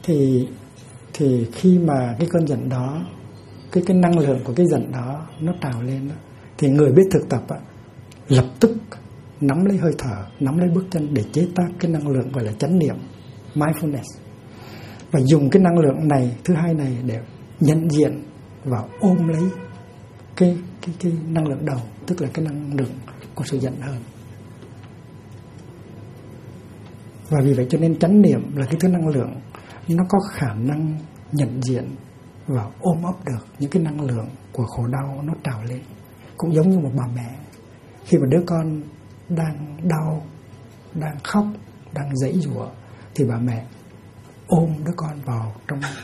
thì khi mà cái cơn giận đó, cái năng lượng của cái giận đó nó trào lên đó, thì người biết thực tập lập tức nắm lấy hơi thở, nắm lấy bước chân để chế tác cái năng lượng gọi là chánh niệm, mindfulness, và dùng cái năng lượng này, thứ hai này, để nhận diện và ôm lấy cái năng lượng đầu, tức là cái năng lượng của sự giận hờn. Và vì vậy cho nên chánh niệm là cái thứ năng lượng nó có khả năng nhận diện và ôm ấp được những cái năng lượng của khổ đau nó trào lên. Cũng giống như một bà mẹ, khi mà đứa con đang đau, đang khóc, đang giãy giụa, thì bà mẹ ôm đứa con vào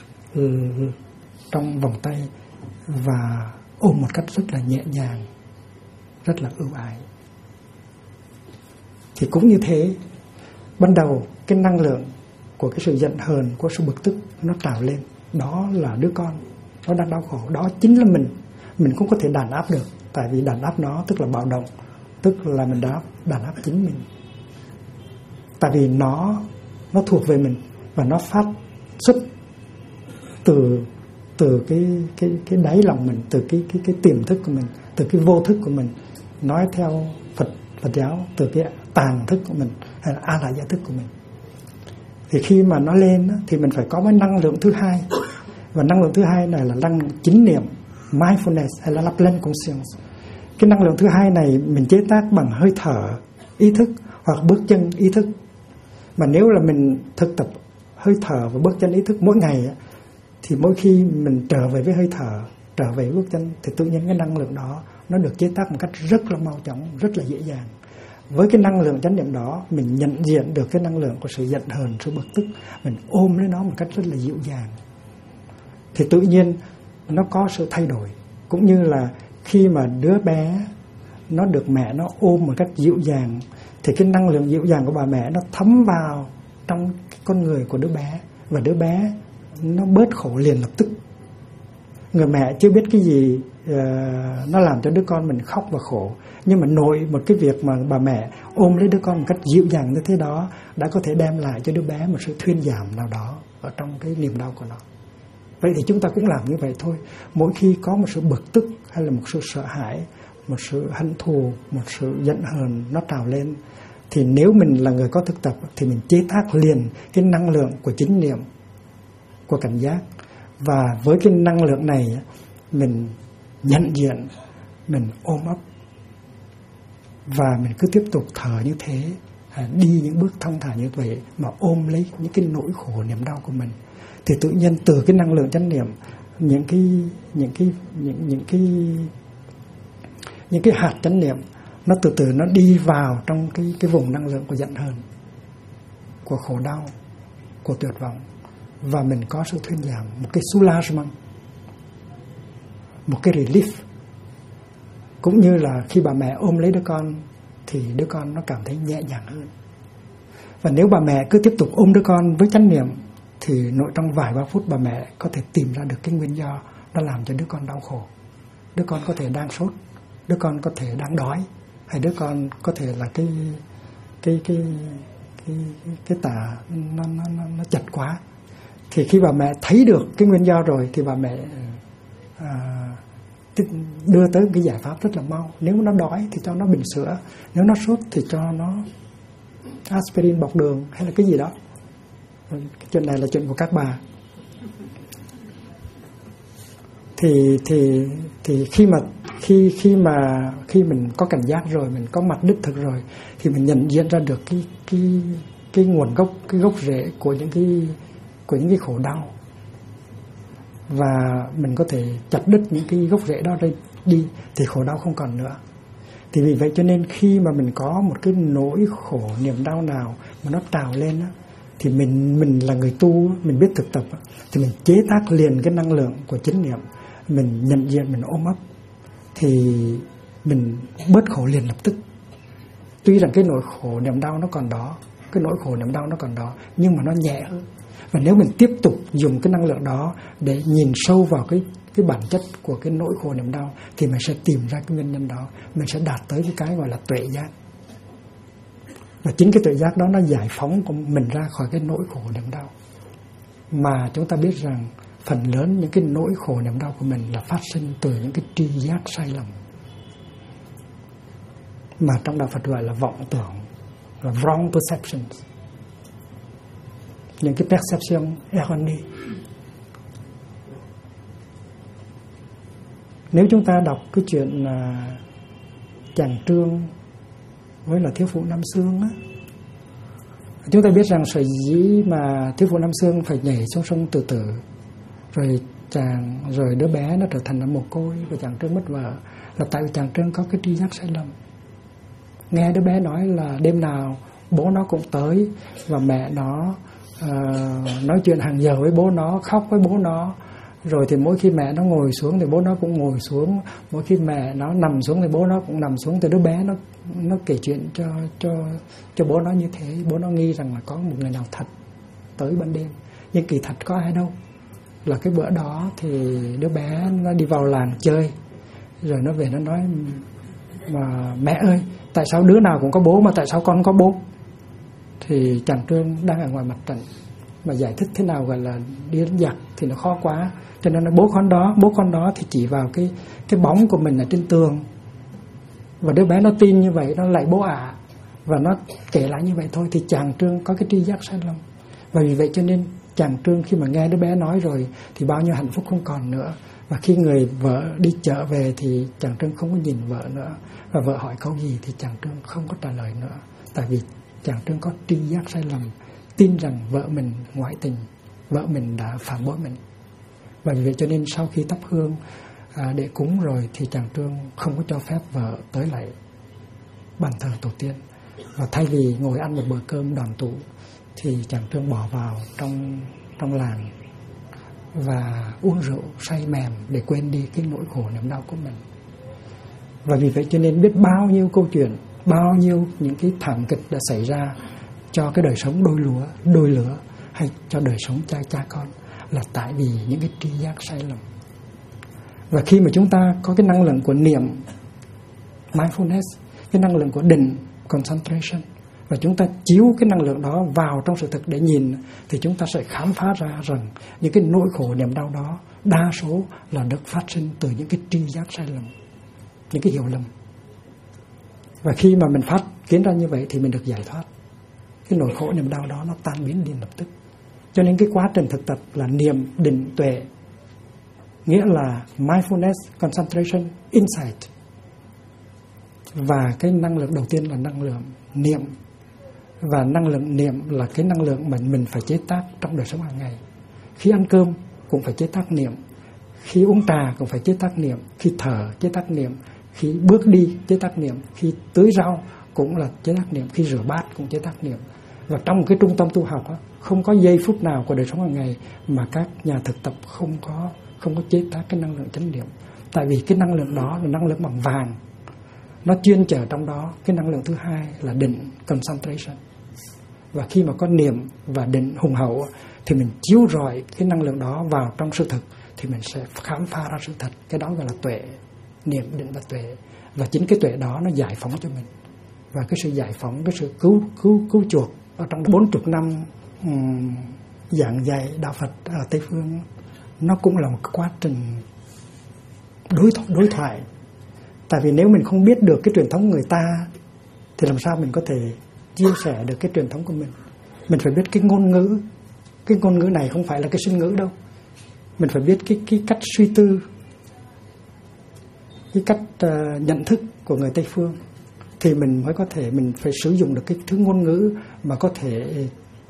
trong vòng tay và ôm một cách rất là nhẹ nhàng, rất là ưu ái. Thì cũng như thế, ban đầu cái năng lượng của cái sự giận hờn, của sự bực tức nó trào lên, đó là đứa con nó đang đau khổ, đó chính là mình cũng có thể đàn áp được, tại vì đàn áp nó tức là bạo động, tức là mình đàn áp chính mình, tại vì nó thuộc về mình và nó phát xuất từ cái đáy lòng mình, từ cái tiềm thức của mình, từ cái vô thức của mình, nói theo Phật giáo từ cái tàng thức của mình hay là a la gia thức của mình. Thì khi mà nó lên thì mình phải có cái năng lượng thứ hai, và năng lượng thứ hai này là năng lượng chính niệm, mindfulness hay là plein conscience. Cái năng lượng thứ hai này mình chế tác bằng hơi thở ý thức hoặc bước chân ý thức. Mà nếu là mình thực tập hơi thở và bước chân ý thức mỗi ngày, thì mỗi khi mình trở về với hơi thở, trở về với bước chân, thì tự nhiên cái năng lượng đó nó được chế tác một cách rất là mau chóng, rất là dễ dàng. Với cái năng lượng chánh niệm đó, mình nhận diện được cái năng lượng của sự giận hờn, sự bực tức, mình ôm lấy nó một cách rất là dịu dàng, thì tự nhiên nó có sự thay đổi. Cũng như là khi mà đứa bé nó được mẹ nó ôm một cách dịu dàng, thì cái năng lượng dịu dàng của bà mẹ nó thấm vào trong cái con người của đứa bé, và đứa bé nó bớt khổ liền lập tức. Người mẹ chưa biết cái gì nó làm cho đứa con mình khóc và khổ, nhưng mà nội một cái việc mà bà mẹ ôm lấy đứa con một cách dịu dàng như thế đó đã có thể đem lại cho đứa bé một sự thuyên giảm nào đó ở trong cái niềm đau của nó. Vậy thì chúng ta cũng làm như vậy thôi. Mỗi khi có một sự bực tức hay là một sự sợ hãi, một sự hận thù, một sự giận hờn nó trào lên, thì nếu mình là người có thực tập thì mình chế tác liền cái năng lượng của chính niệm, của cảnh giác. Và với cái năng lượng này mình nhận diện, mình ôm ấp, và mình cứ tiếp tục thở như thế, đi những bước thong thả như vậy mà ôm lấy những cái nỗi khổ niềm đau của mình, thì tự nhiên từ cái năng lượng chánh niệm, những cái hạt chánh niệm nó từ từ nó đi vào trong cái vùng năng lượng của giận hờn, của khổ đau, của tuyệt vọng, và mình có sự thuyên giảm, một cái soulagement, một cái relief. Cũng như là khi bà mẹ ôm lấy đứa con thì đứa con nó cảm thấy nhẹ nhàng hơn. Và nếu bà mẹ cứ tiếp tục ôm đứa con với chánh niệm, thì nội trong vài ba phút bà mẹ có thể tìm ra được cái nguyên do nó làm cho đứa con đau khổ. Đứa con có thể đang sốt, đứa con có thể đang đói, hay đứa con có thể là cái tả nó chật quá. Thì khi bà mẹ thấy được cái nguyên do rồi thì bà mẹ đưa tới cái giải pháp rất là mau. Nếu nó đói thì cho nó bình sữa, nếu nó sốt thì cho nó aspirin bọc đường hay là cái gì đó. Cái chuyện này là chuyện của các bà. Thì khi mình có cảnh giác rồi, mình có mặt đích thực rồi, thì mình nhận diện ra được cái nguồn gốc, cái gốc rễ của những cái khổ đau, và mình có thể chặt đứt những cái gốc rễ đó đi thì khổ đau không còn nữa. Thì vì vậy cho nên khi mà mình có một cái nỗi khổ niềm đau nào mà nó trào lên á, thì mình là người tu, mình biết thực tập, thì mình chế tác liền cái năng lượng của chánh niệm, mình nhận diện, mình ôm ấp, thì mình bớt khổ liền lập tức. Tuy rằng cái nỗi khổ niềm đau nó còn đó, nhưng mà nó nhẹ hơn. Và nếu mình tiếp tục dùng cái năng lượng đó để nhìn sâu vào cái bản chất của cái nỗi khổ niềm đau, thì mình sẽ tìm ra cái nguyên nhân đó, mình sẽ đạt tới cái gọi là tuệ giác. Và chính cái tuệ giác đó nó giải phóng của mình ra khỏi cái nỗi khổ niềm đau. mà chúng ta biết rằng phần lớn những cái nỗi khổ niềm đau của mình là phát sinh từ những cái tri giác sai lầm, mà trong đạo Phật gọi là vọng tưởng, là wrong perceptions, những cái perception erroneous. Nếu chúng ta đọc cái chuyện chàng Trương với là thiếu phụ Nam Xương á, chúng ta biết rằng sở dĩ mà thiếu phụ Nam Xương phải nhảy xuống sông Tự Tử, rồi đứa bé nó trở thành là mồ côi và chàng Trương mất vợ, là tại vì chàng Trương có cái tri giác sai lầm. Nghe đứa bé nói là đêm nào bố nó cũng tới và mẹ nó nói chuyện hàng giờ với bố nó, khóc với bố nó, rồi thì mỗi khi mẹ nó ngồi xuống thì bố nó cũng ngồi xuống, mỗi khi mẹ nó nằm xuống thì bố nó cũng nằm xuống. Thì đứa bé nó kể chuyện cho bố nó như thế. Bố nó nghi rằng là có một người nào thật tới ban đêm, nhưng kỳ thật có ai đâu. Là cái bữa đó thì đứa bé nó đi vào làng chơi, rồi nó về nó nói mà mẹ ơi, tại sao đứa nào cũng có bố mà tại sao con có bố? Thì chàng Trương đang ở ngoài mặt trận, mà giải thích thế nào gọi là đi đánh giặc thì nó khó quá, cho nên là bố con đó thì chỉ vào cái bóng của mình ở trên tường. Và đứa bé nó tin như vậy, nó lạy bố ạ, và nó kể lại như vậy thôi. Thì chàng Trương có cái tri giác sai lầm, và vì vậy cho nên chàng Trương khi mà nghe đứa bé nói rồi thì bao nhiêu hạnh phúc không còn nữa. Và khi người vợ đi chợ về thì chàng Trương không có nhìn vợ nữa, và vợ hỏi câu gì thì chàng Trương không có trả lời nữa, tại vì chàng Trương có tri giác sai lầm, tin rằng vợ mình ngoại tình, vợ mình đã phản bội mình. Và vì vậy cho nên sau khi thắp hương để cúng rồi thì chàng Trương không có cho phép vợ tới lại bàn thờ tổ tiên, và thay vì ngồi ăn một bữa cơm đoàn tụ thì chàng Trương bỏ vào trong làng và uống rượu say mềm để quên đi cái nỗi khổ niềm đau của mình. Và vì vậy cho nên biết bao nhiêu câu chuyện, bao nhiêu những cái thảm kịch đã xảy ra cho cái đời sống đôi lứa hay cho đời sống cha con, là tại vì những cái tri giác sai lầm. Và khi mà chúng ta có cái năng lượng của niệm mindfulness, cái năng lượng của định concentration, và chúng ta chiếu cái năng lượng đó vào trong sự thực để nhìn, thì chúng ta sẽ khám phá ra rằng những cái nỗi khổ niềm đau đó đa số là được phát sinh từ những cái tri giác sai lầm, những cái hiểu lầm. Và khi mà mình phát kiến ra như vậy thì mình được giải thoát. Cái nỗi khổ niềm đau đó nó tan biến liền lập tức. Cho nên cái quá trình thực tập là niệm, định, tuệ, nghĩa là mindfulness, concentration, insight. Và cái năng lượng đầu tiên là năng lượng niệm. Và năng lượng niệm là cái năng lượng mà mình phải chế tác trong đời sống hàng ngày. Khi ăn cơm cũng phải chế tác niệm, khi uống trà cũng phải chế tác niệm, khi thở chế tác niệm, khi bước đi chế tác niệm, khi tưới rau cũng là chế tác niệm, khi rửa bát cũng chế tác niệm. Và trong cái trung tâm tu học không có giây phút nào của đời sống hàng ngày mà các nhà thực tập không có chế tác cái năng lượng chánh niệm. Tại vì cái năng lượng đó là năng lượng bằng vàng, nó chuyên chở trong đó cái năng lượng thứ hai là định concentration. Và khi mà có niệm và định hùng hậu thì mình chiếu rọi cái năng lượng đó vào trong sự thực, thì mình sẽ khám phá ra sự thật. Cái đó gọi là tuệ, niệm, định và tuệ. Và chính cái tuệ đó nó giải phóng cho mình. Và cái sự giải phóng, cái sự cứu chuộc ở trong 40 năm giảng dạy đạo Phật ở Tây Phương, nó cũng là một quá trình đối thoại. Tại vì nếu mình không biết được cái truyền thống của người ta thì làm sao mình có thể chia sẻ được cái truyền thống của mình. Mình phải biết cái ngôn ngữ. Cái ngôn ngữ này không phải là cái sinh ngữ đâu. Mình phải biết cái cách suy tư, cái cách nhận thức của người Tây Phương, thì mình mới có thể, mình phải sử dụng được cái thứ ngôn ngữ mà có thể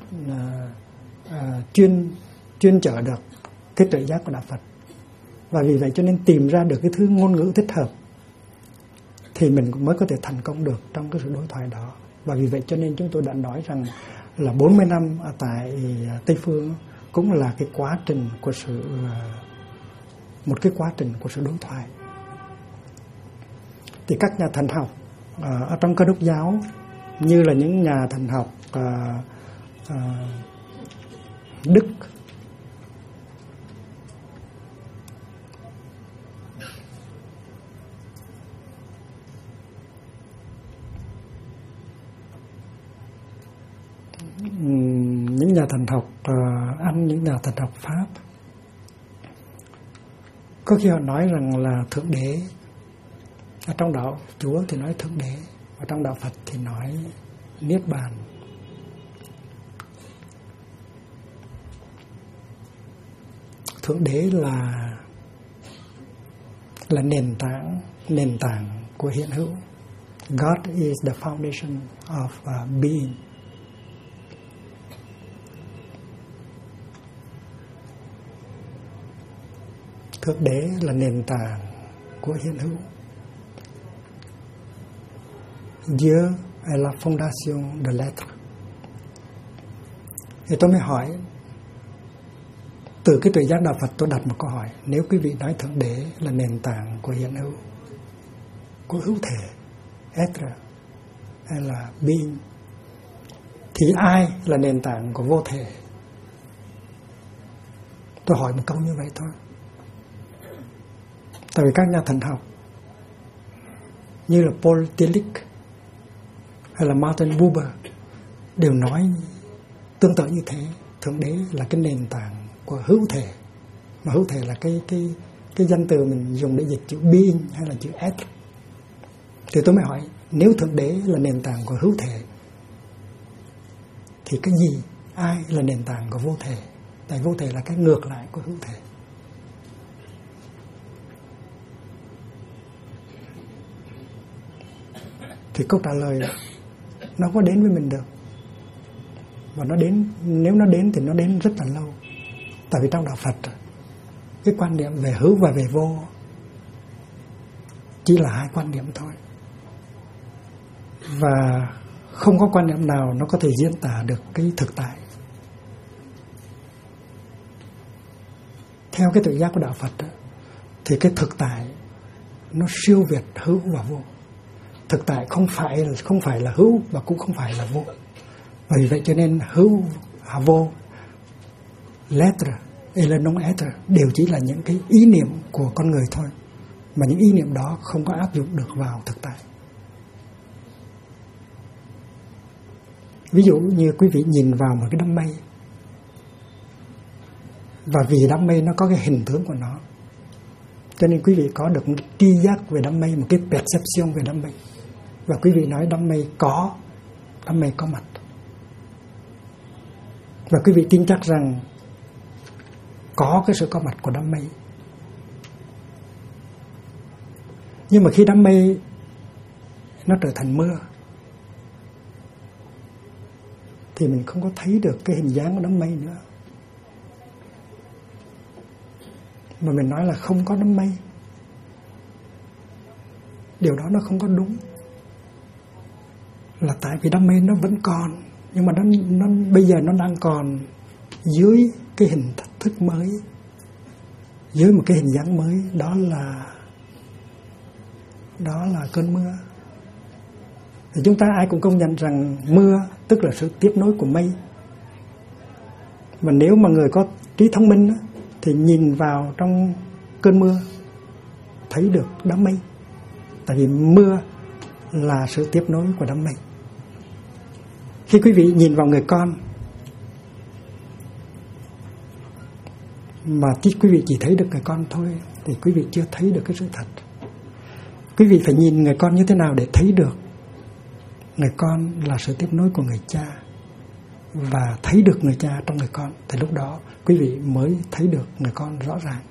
chuyên chở được cái tuệ giác của đạo Phật. Và vì vậy cho nên tìm ra được cái thứ ngôn ngữ thích hợp thì mình mới có thể thành công được trong cái sự đối thoại đó. Và vì vậy cho nên chúng tôi đã nói rằng là 40 năm ở tại Tây Phương cũng là cái quá trình của một cái quá trình của sự đối thoại. Thì các nhà thần học ở trong Cơ Đốc giáo, như là những nhà thần học Đức, những nhà thần học ăn những nhà thần học Pháp, có khi họ nói rằng là Thượng Đế. Ở trong đạo Chúa thì nói Thượng Đế, và trong đạo Phật thì nói Niết Bàn. Thượng Đế là nền tảng của hiện hữu. God is the foundation of being. Thượng Đế là nền tảng của hiện hữu. Dieu est la fondation de l'être. Thì tôi mới hỏi, từ cái tuệ giác đạo Phật tôi đặt một câu hỏi: nếu quý vị nói Thượng Đế là nền tảng của hiện hữu, của hữu thể, être, hay là being, thì ai là nền tảng của vô thể? Tôi hỏi một câu như vậy thôi. Tại vì các nhà thần học như là Paul Tillich hay là Martin Buber đều nói tương tự như thế. Thượng Đế là cái nền tảng của hữu thể, mà hữu thể là cái danh từ mình dùng để dịch chữ being hay là chữ être. Thì tôi mới hỏi, nếu Thượng Đế là nền tảng của hữu thể thì cái gì, ai là nền tảng của vô thể? Tại vô thể là cái ngược lại của hữu thể. Thì câu trả lời nó có đến với mình được. Và nó đến, nếu nó đến thì nó đến rất là lâu. Tại vì trong đạo Phật, cái quan niệm về hữu và về vô chỉ là hai quan niệm thôi. Và không có quan niệm nào nó có thể diễn tả được cái thực tại. Theo cái tự giác của đạo Phật thì cái thực tại nó siêu việt hữu và vô. Thực tại không phải là hữu và cũng không phải là vô. Vì vậy cho nên hữu và vô, l'être et le non être đều chỉ là những cái ý niệm của con người thôi, mà những ý niệm đó không có áp dụng được vào thực tại. Ví dụ như quý vị nhìn vào một cái đám mây, và vì đám mây nó có cái hình tướng của nó, cho nên quý vị có được một tri giác về đám mây, một cái perception về đám mây. Và quý vị nói đám mây có mặt. Và quý vị tin chắc rằng có cái sự có mặt của đám mây. Nhưng mà khi đám mây nó trở thành mưa thì mình không có thấy được cái hình dáng của đám mây nữa, mà mình nói là không có đám mây. Điều đó nó không có đúng. Là tại vì đám mây nó vẫn còn, nhưng mà nó bây giờ nó đang còn dưới cái hình thức mới, dưới một cái hình dáng mới, đó là cơn mưa. Thì chúng ta ai cũng công nhận rằng mưa tức là sự tiếp nối của mây. Mà nếu mà người có trí thông minh thì nhìn vào trong cơn mưa thấy được đám mây. Tại vì mưa là sự tiếp nối của đám mây. Khi quý vị nhìn vào người con mà quý vị chỉ thấy được người con thôi thì quý vị chưa thấy được cái sự thật. Quý vị phải nhìn người con như thế nào để thấy được người con là sự tiếp nối của người cha, và thấy được người cha trong người con, thì lúc đó quý vị mới thấy được người con rõ ràng.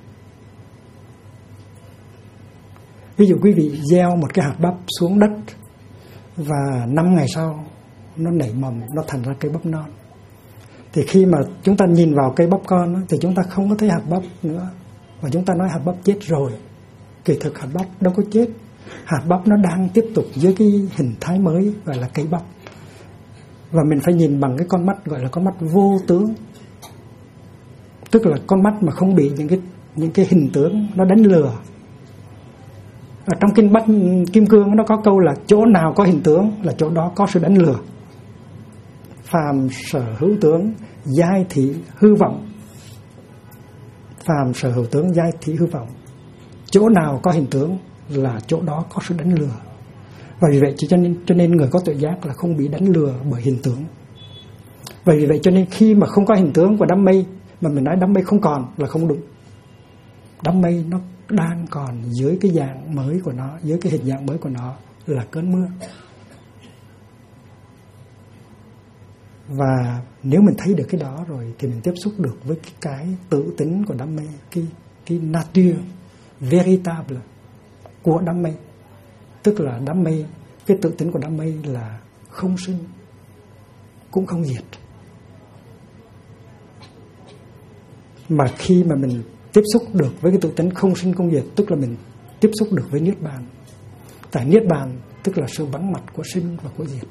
Ví dụ quý vị gieo một cái hạt bắp xuống đất và 5 ngày sau nó nảy mầm, nó thành ra cây bắp non. Thì khi mà chúng ta nhìn vào cây bắp con thì chúng ta không có thấy hạt bắp nữa, và chúng ta nói hạt bắp chết rồi. Kỳ thực hạt bắp đâu có chết. Hạt bắp nó đang tiếp tục với cái hình thái mới gọi là cây bắp. Và mình phải nhìn bằng cái con mắt gọi là con mắt vô tướng, tức là con mắt mà không bị những cái hình tướng nó đánh lừa. Ở trong kinh Bách Kim Cương nó có câu là chỗ nào có hình tướng là chỗ đó có sự đánh lừa. Phàm sở hữu tướng giai thị hư vọng. Phàm sở hữu tướng giai thị hư vọng. Chỗ nào có hình tướng là chỗ đó có sự đánh lừa. Và vì vậy cho nên người có tuệ giác là không bị đánh lừa bởi hình tướng. Vì vậy cho nên khi mà không có hình tướng của đám mây mà mình nói đám mây không còn là không đúng. Đám mây nó đang còn dưới cái dạng mới của nó, dưới cái hình dạng mới của nó là cơn mưa. Và nếu mình thấy được cái đó rồi thì mình tiếp xúc được với cái tự tính của đám mây, cái nature véritable của đám mây. Tức là đám mây, cái tự tính của đám mây là không sinh cũng không diệt. Mà khi mà mình tiếp xúc được với cái tự tính không sinh không diệt, tức là mình tiếp xúc được với Niết Bàn. Tại Niết Bàn tức là sự vắng mặt của sinh và của diệt,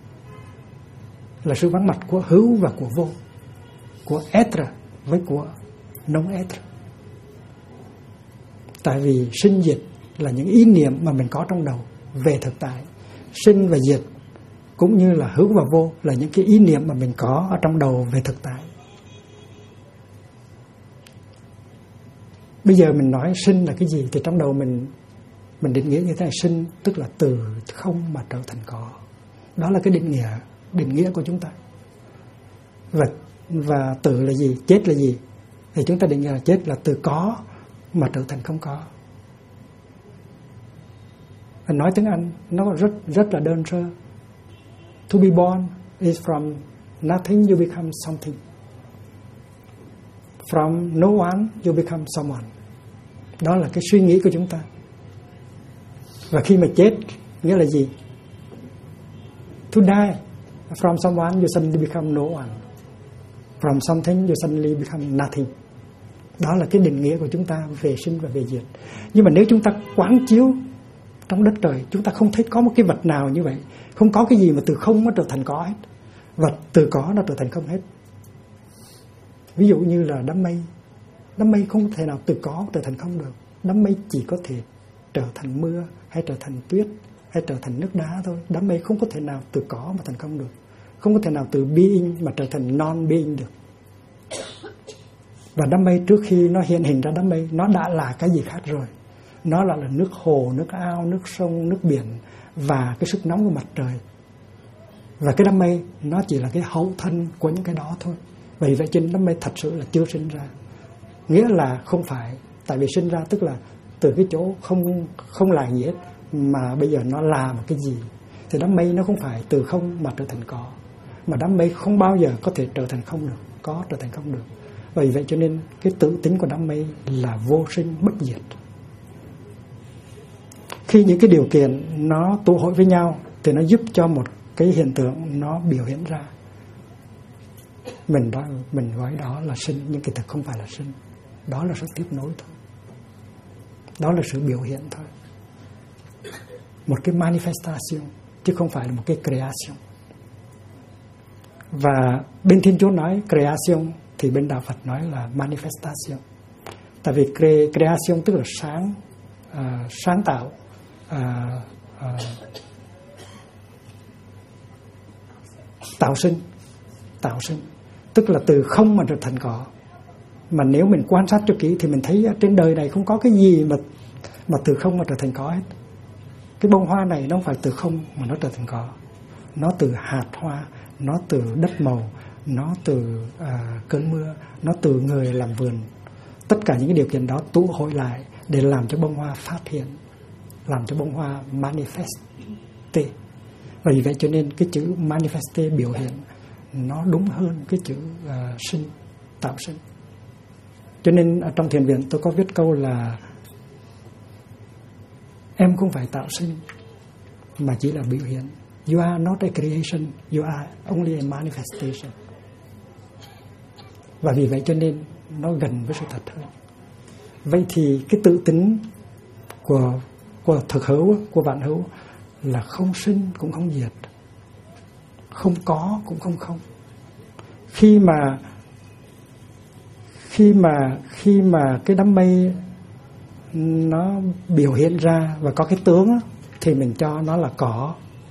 là sự vắng mặt của hữu và của vô, của être với của non être. Tại vì sinh diệt là những ý niệm mà mình có trong đầu về thực tại. Sinh và diệt cũng như là hữu và vô là những cái ý niệm mà mình có ở trong đầu về thực tại. Bây giờ mình nói sinh là cái gì thì trong đầu mình định nghĩa như thế này: sinh tức là từ không mà trở thành có. Đó là cái định nghĩa của chúng ta. Và tử là gì? Chết là gì? Thì chúng ta định nghĩa là chết là từ có mà trở thành không có. Mình nói tiếng Anh nó rất là đơn sơ. To be born is from nothing you become something. From no one you become someone. Đó là cái suy nghĩ của chúng ta. Và khi mà chết nghĩa là gì? To die. From someone you suddenly become no one. From something you suddenly become nothing. Đó là cái định nghĩa của chúng ta về sinh và về diệt. Nhưng mà nếu chúng ta quán chiếu trong đất trời, chúng ta không thấy có một cái vật nào như vậy. Không có cái gì mà từ không nó trở thành có hết. Vật từ có nó trở thành không hết. Ví dụ như là đám mây. Đám mây không thể nào từ có trở thành không được. Đám mây chỉ có thể trở thành mưa, hay trở thành tuyết, hay trở thành nước đá thôi. Đám mây không có thể nào từ có mà thành không được. Không có thể nào từ being mà trở thành non-being được. Và đám mây trước khi nó hiện hình ra đám mây, nó đã là cái gì khác rồi. Nó là nước hồ, nước ao, nước sông, nước biển và cái sức nóng của mặt trời. Và cái đám mây nó chỉ là cái hậu thân của những cái đó thôi. Vì vậy trên đám mây thật sự là chưa sinh ra. Nghĩa là không phải. Tại vì sinh ra tức là từ cái chỗ không là gì hết, mà bây giờ nó là một cái gì. Thì đám mây nó không phải từ không mà trở thành có. Mà đám mây không bao giờ có thể trở thành không được, có trở thành không được. Vì vậy cho nên cái tự tính của đám mây là vô sinh bất diệt. Khi những cái điều kiện nó tụ hội với nhau thì nó giúp cho một cái hiện tượng nó biểu hiện ra. Mình gọi đó là sinh, nhưng kỳ thực không phải là sinh. Đó là sự tiếp nối thôi. Đó là sự biểu hiện thôi. Một cái manifestation chứ không phải là một cái creation. Và bên Thiên Chúa nói creation thì bên Đạo Phật nói là manifestation. Tại vì creation tức là sáng tạo, tạo sinh, tức là từ không mà trở thành có. Mà nếu mình quan sát cho kỹ thì mình thấy trên đời này không có cái gì mà từ không mà trở thành có hết. Cái bông hoa này nó không phải từ không mà nó trở thành có. Nó từ hạt hoa, nó từ đất màu, nó từ cơn mưa, nó từ người làm vườn. Tất cả những cái điều kiện đó tụ hội lại để làm cho bông hoa phát hiện, làm cho bông hoa manifeste. Vì vậy cho nên cái chữ manifeste biểu hiện nó đúng hơn cái chữ sinh, tạo sinh. Cho nên ở trong thiền viện tôi có viết câu là em không phải tạo sinh mà chỉ là biểu hiện. You are not a creation, you are only a manifestation. Và vì vậy cho nên nó gần với sự thật hơn. Vậy thì cái tự tính của thực hữu, của vạn hữu là không sinh cũng không diệt, không có cũng không không. Khi mà cái đám mây nó biểu hiện ra và có cái tướng thì mình cho nó là có.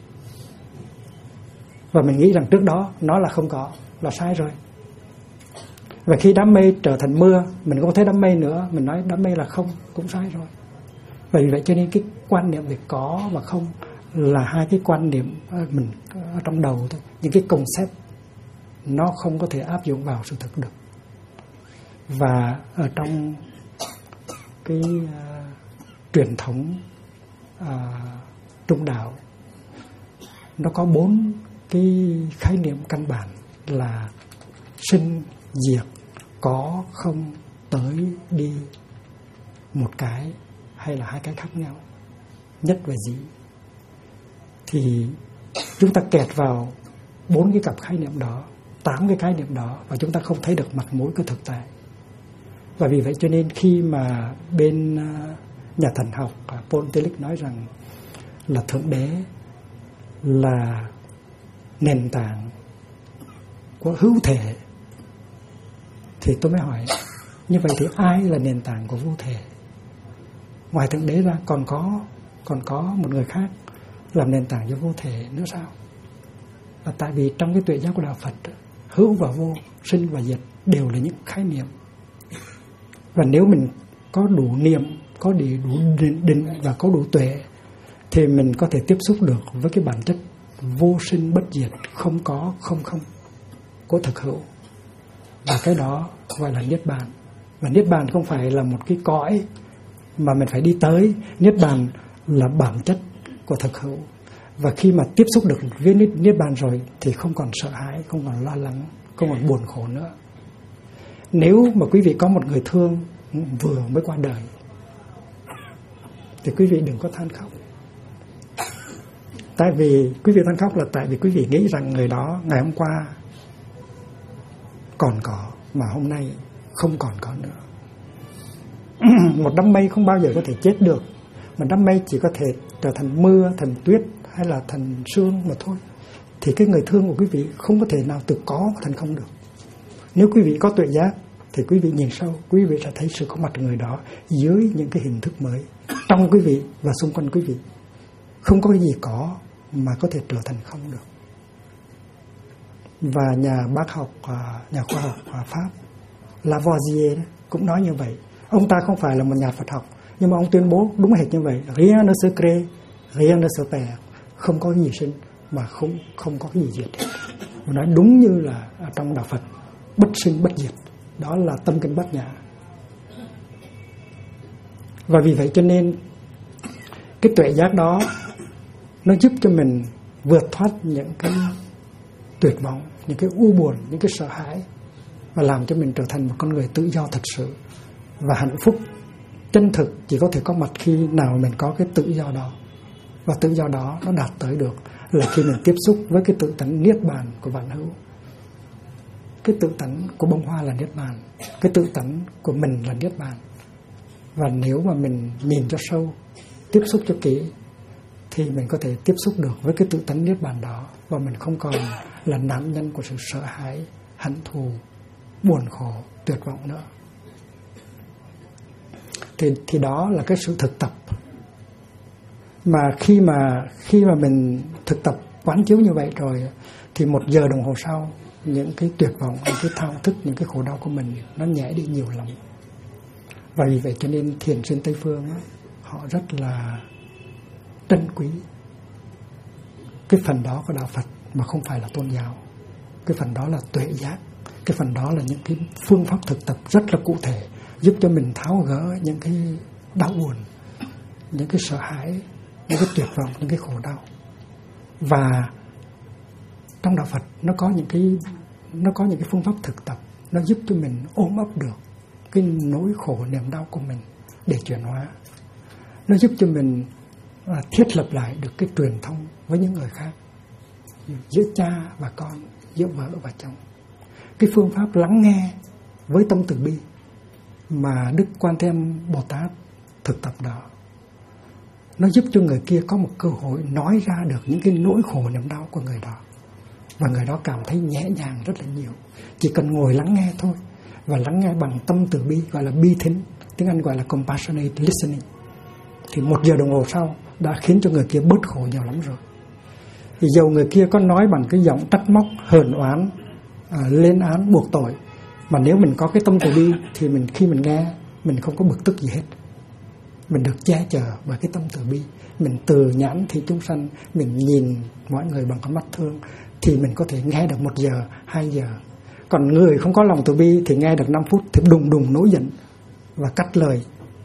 Và mình nghĩ rằng trước đó nó là không có, là sai rồi. Và khi đám mây trở thành mưa, mình không thấy đám mây nữa, mình nói đám mây là không, cũng sai rồi. Vì vậy cho nên cái quan niệm về có và không là hai cái quan niệm mình ở trong đầu thôi, những cái concept nó không có thể áp dụng vào sự thực được. Và ở trong cái truyền thống Trung đạo, nó có 4 cái khái niệm căn bản là sinh, diệt, có, không, tới, đi, một cái hay là 2 cái khác nhau, nhất và dị. Thì chúng ta kẹt vào 4 cái cặp khái niệm đó, 8 cái khái niệm đó, và chúng ta không thấy được mặt mũi của thực tại. Và vì vậy cho nên khi mà bên nhà thần học Paul Tillich nói rằng là Thượng Đế là nền tảng của hữu thể, thì tôi mới hỏi, như vậy thì ai là nền tảng của vô thể? Ngoài Thượng Đế ra còn có một người khác làm nền tảng cho vô thể nữa sao? Và tại vì trong cái tuệ giác của đạo Phật, hữu và vô, sinh và diệt đều là những khái niệm. Và nếu mình có đủ niệm, có đủ định và có đủ tuệ, thì mình có thể tiếp xúc được với cái bản chất vô sinh bất diệt, không có, không không của thực hữu. Và cái đó gọi là Niết Bàn. Và Niết Bàn không phải là một cái cõi mà mình phải đi tới. Niết Bàn là bản chất của thực hữu. Và khi mà tiếp xúc được với Niết Bàn rồi thì không còn sợ hãi, không còn lo lắng, không còn buồn khổ nữa. Nếu mà quý vị có một người thương vừa mới qua đời thì quý vị đừng có than khóc. Tại vì quý vị than khóc là tại vì quý vị nghĩ rằng người đó ngày hôm qua còn có mà hôm nay không còn có nữa. Một đám mây không bao giờ có thể chết được. Một đám mây chỉ có thể trở thành mưa, thành tuyết hay là thành sương mà thôi. Thì cái người thương của quý vị không có thể nào từ có thành không được. Nếu quý vị có tuệ giác thì quý vị nhìn sâu, quý vị sẽ thấy sự có mặt của người đó dưới những cái hình thức mới trong quý vị và xung quanh quý vị. Không có cái gì có mà có thể trở thành không được. Và nhà bác học, nhà khoa học Pháp Lavoisier cũng nói như vậy. Ông ta không phải là một nhà Phật học, nhưng mà ông tuyên bố đúng hệt như vậy. Rien ne se crée, rien ne se perd. Không có gì sinh mà không có cái gì diệt. Và nói đúng như là trong đạo Phật, bất sinh bất diệt. Đó là tâm kinh Bát Nhã. Và vì vậy cho nên cái tuệ giác đó nó giúp cho mình vượt thoát những cái tuyệt vọng, những cái u buồn, những cái sợ hãi, và làm cho mình trở thành một con người tự do thật sự. Và hạnh phúc chân thực chỉ có thể có mặt khi nào mình có cái tự do đó. Và tự do đó nó đạt tới được là khi mình tiếp xúc với cái tự tánh Niết Bàn của vạn hữu. Cái tự tánh của bông hoa là Niết Bàn, cái tự tánh của mình là Niết Bàn. Và nếu mà mình nhìn cho sâu, tiếp xúc cho kỹ, thì mình có thể tiếp xúc được với cái tự tánh Niết Bàn đó. Và mình không còn là nạn nhân của sự sợ hãi, hận thù, buồn khổ, tuyệt vọng nữa. Thì đó là cái sự thực tập. Mà khi mà mình thực tập quán chiếu như vậy rồi, thì 1 giờ đồng hồ sau, những cái tuyệt vọng, những cái thao thức, những cái khổ đau của mình nó nhẹ đi nhiều lắm. Và vì vậy cho nên thiền sinh Tây Phương họ rất là trân quý cái phần đó của đạo Phật mà không phải là tôn giáo. Cái phần đó là tuệ giác. Cái phần đó là những cái phương pháp thực tập rất là cụ thể, giúp cho mình tháo gỡ những cái đau buồn, những cái sợ hãi, những cái tuyệt vọng, những cái khổ đau. Và trong đạo Phật nó có những cái phương pháp thực tập, nó giúp cho mình ôm ấp được cái nỗi khổ niềm đau của mình để chuyển hóa. Nó giúp cho mình thiết lập lại được cái truyền thông với những người khác, giữa cha và con, giữa vợ và chồng. Cái phương pháp lắng nghe với tâm từ bi mà Đức Quan Thế Âm Bồ Tát thực tập đó, nó giúp cho người kia có một cơ hội nói ra được những cái nỗi khổ niềm đau của người đó. Và người đó cảm thấy nhẹ nhàng rất là nhiều. Chỉ cần ngồi lắng nghe thôi. Và lắng nghe bằng tâm từ bi, gọi là bi thính. Tiếng Anh gọi là compassionate listening. Thì 1 giờ đồng hồ sau đã khiến cho người kia bớt khổ nhiều lắm rồi. Thì dầu người kia có nói bằng cái giọng trách móc, hờn oán, lên án, buộc tội, mà nếu mình có cái tâm từ bi thì khi mình nghe, mình không có bực tức gì hết. Mình được che chở bởi cái tâm từ bi. Mình từ nhãn thị chúng sanh, mình nhìn mọi người bằng con mắt thương. thì mình có thể nghe được 1 giờ, 2 giờ. Còn người không có lòng từ bi thì nghe được 5 phút thì đùng đùng nổi giận và cắt lời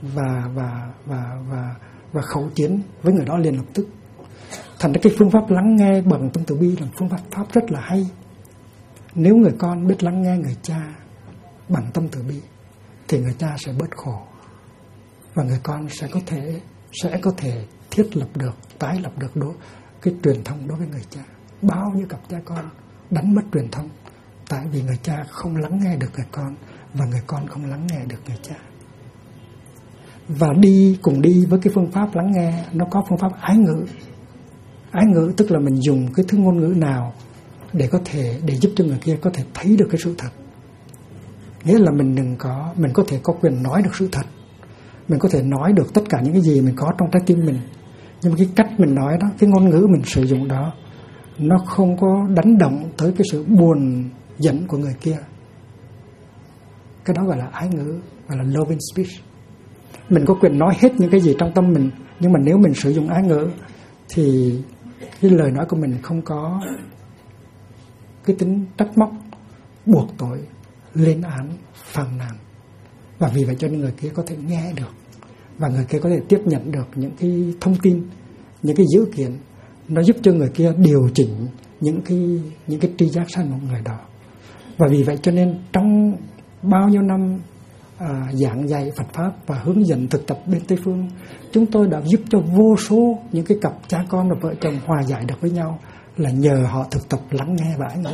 và khẩu chiến với người đó liền lập tức. Thành ra cái phương pháp lắng nghe bằng tâm từ bi là phương pháp rất là hay. Nếu người con biết lắng nghe người cha bằng tâm từ bi thì người cha sẽ bớt khổ, và người con sẽ có thể thiết lập được, tái lập được cái truyền thông đối với người cha. Bao nhiêu cặp cha con đánh mất truyền thông tại vì người cha không lắng nghe được người con và người con không lắng nghe được người cha. Và cùng đi với cái phương pháp lắng nghe, nó có phương pháp ái ngữ. Ái ngữ tức là mình dùng cái thứ ngôn ngữ nào để giúp cho người kia có thể thấy được cái sự thật. Nghĩa là mình có thể có quyền nói được sự thật, mình có thể nói được tất cả những cái gì mình có trong trái tim mình, nhưng mà cái cách mình nói đó, cái ngôn ngữ mình sử dụng đó, nó không có đánh động tới cái sự buồn giận của người kia. Cái đó gọi là ái ngữ, gọi là loving speech. Mình có quyền nói hết những cái gì trong tâm mình, nhưng mà nếu mình sử dụng ái ngữ thì cái lời nói của mình không có cái tính trách móc, buộc tội, lên án, phàn nàn. Và vì vậy cho nên người kia có thể nghe được, và người kia có thể tiếp nhận được những cái thông tin, những cái dữ kiện, nó giúp cho người kia điều chỉnh những cái tri giác sanh của người đó. Và vì vậy cho nên trong bao nhiêu năm giảng dạy Phật Pháp và hướng dẫn thực tập bên Tây Phương, chúng tôi đã giúp cho vô số những cái cặp cha con và vợ chồng hòa giải được với nhau là nhờ họ thực tập lắng nghe và ái ngữ.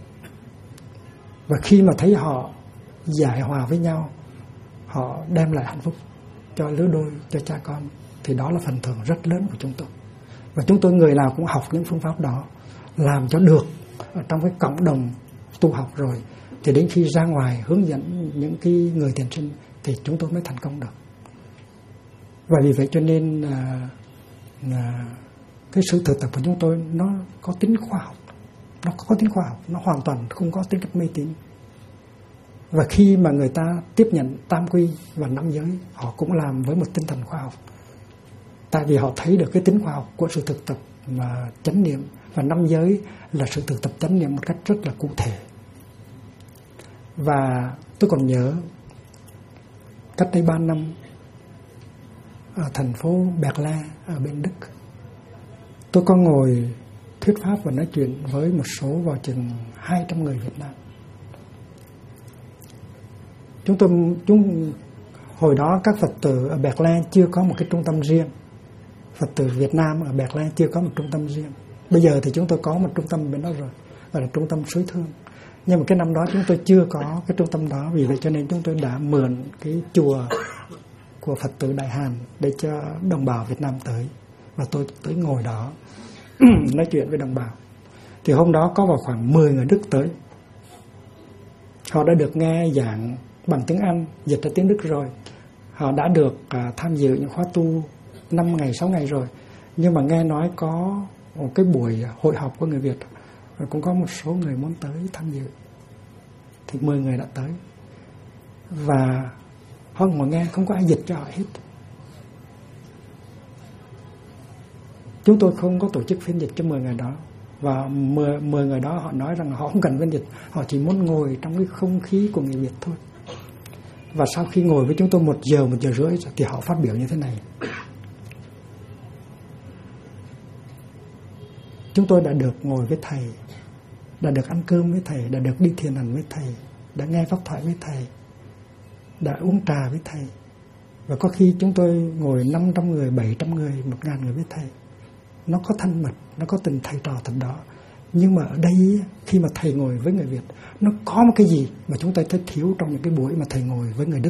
Và khi mà thấy họ giải hòa với nhau, họ đem lại hạnh phúc cho lứa đôi, cho cha con, thì đó là phần thưởng rất lớn của chúng tôi. Và chúng tôi người nào cũng học những phương pháp đó, làm cho được ở trong cái cộng đồng tu học rồi, thì đến khi ra ngoài hướng dẫn những cái người thiền sinh thì chúng tôi mới thành công được. Và vì vậy cho nên cái sự thực tập của chúng tôi nó có tính khoa học, nó hoàn toàn không có tính cách mê tín. Và khi mà người ta tiếp nhận tam quy và 5 giới, họ cũng làm với một tinh thần khoa học, tại vì họ thấy được cái tính khoa học của sự thực tập mà chánh niệm, và 5 giới là sự thực tập chánh niệm một cách rất là cụ thể. Và tôi còn nhớ cách đây 3 năm ở thành phố Berlin ở bên Đức, tôi có ngồi thuyết pháp và nói chuyện với một số vào chừng 200 người Việt Nam. Hồi đó các Phật tử ở Berlin chưa có một cái trung tâm riêng. Phật tử Việt Nam ở Berlin chưa có một trung tâm riêng. Bây giờ thì chúng tôi có một trung tâm bên đó rồi, gọi là trung tâm Suối Thương. Nhưng mà cái năm đó chúng tôi chưa có cái trung tâm đó, vì vậy cho nên chúng tôi đã mượn cái chùa của Phật tử Đại Hàn để cho đồng bào Việt Nam tới. Và tôi tới ngồi đó nói chuyện với đồng bào. Thì hôm đó có vào khoảng 10 người Đức tới. Họ đã được nghe giảng bằng tiếng Anh, dịch ra tiếng Đức rồi. Họ đã được tham dự những khóa tu 5 ngày, 6 ngày rồi. Nhưng mà nghe nói có một cái buổi hội họp của người Việt, rồi cũng có một số người muốn tới tham dự. Thì 10 người đã tới. Và họ ngồi nghe, không có ai dịch cho họ hết. Chúng tôi không có tổ chức phiên dịch cho 10 người đó. Và 10 người đó họ nói rằng họ không cần phiên dịch, họ chỉ muốn ngồi trong cái không khí của người Việt thôi. Và sau khi ngồi với chúng tôi 1 giờ, 1 giờ rưỡi thì họ phát biểu như thế này: chúng tôi đã được ngồi với Thầy, đã được ăn cơm với Thầy, đã được đi thiền hành với Thầy, đã nghe pháp thoại với Thầy, đã uống trà với Thầy. Và có khi chúng tôi ngồi 500 người, 700 người, 1000 người với Thầy. Nó có thân mật, nó có tình thầy trò thật đó. Nhưng mà ở đây khi mà Thầy ngồi với người Việt, nó có một cái gì mà chúng ta thấy thiếu trong những cái buổi mà Thầy ngồi với người Đức.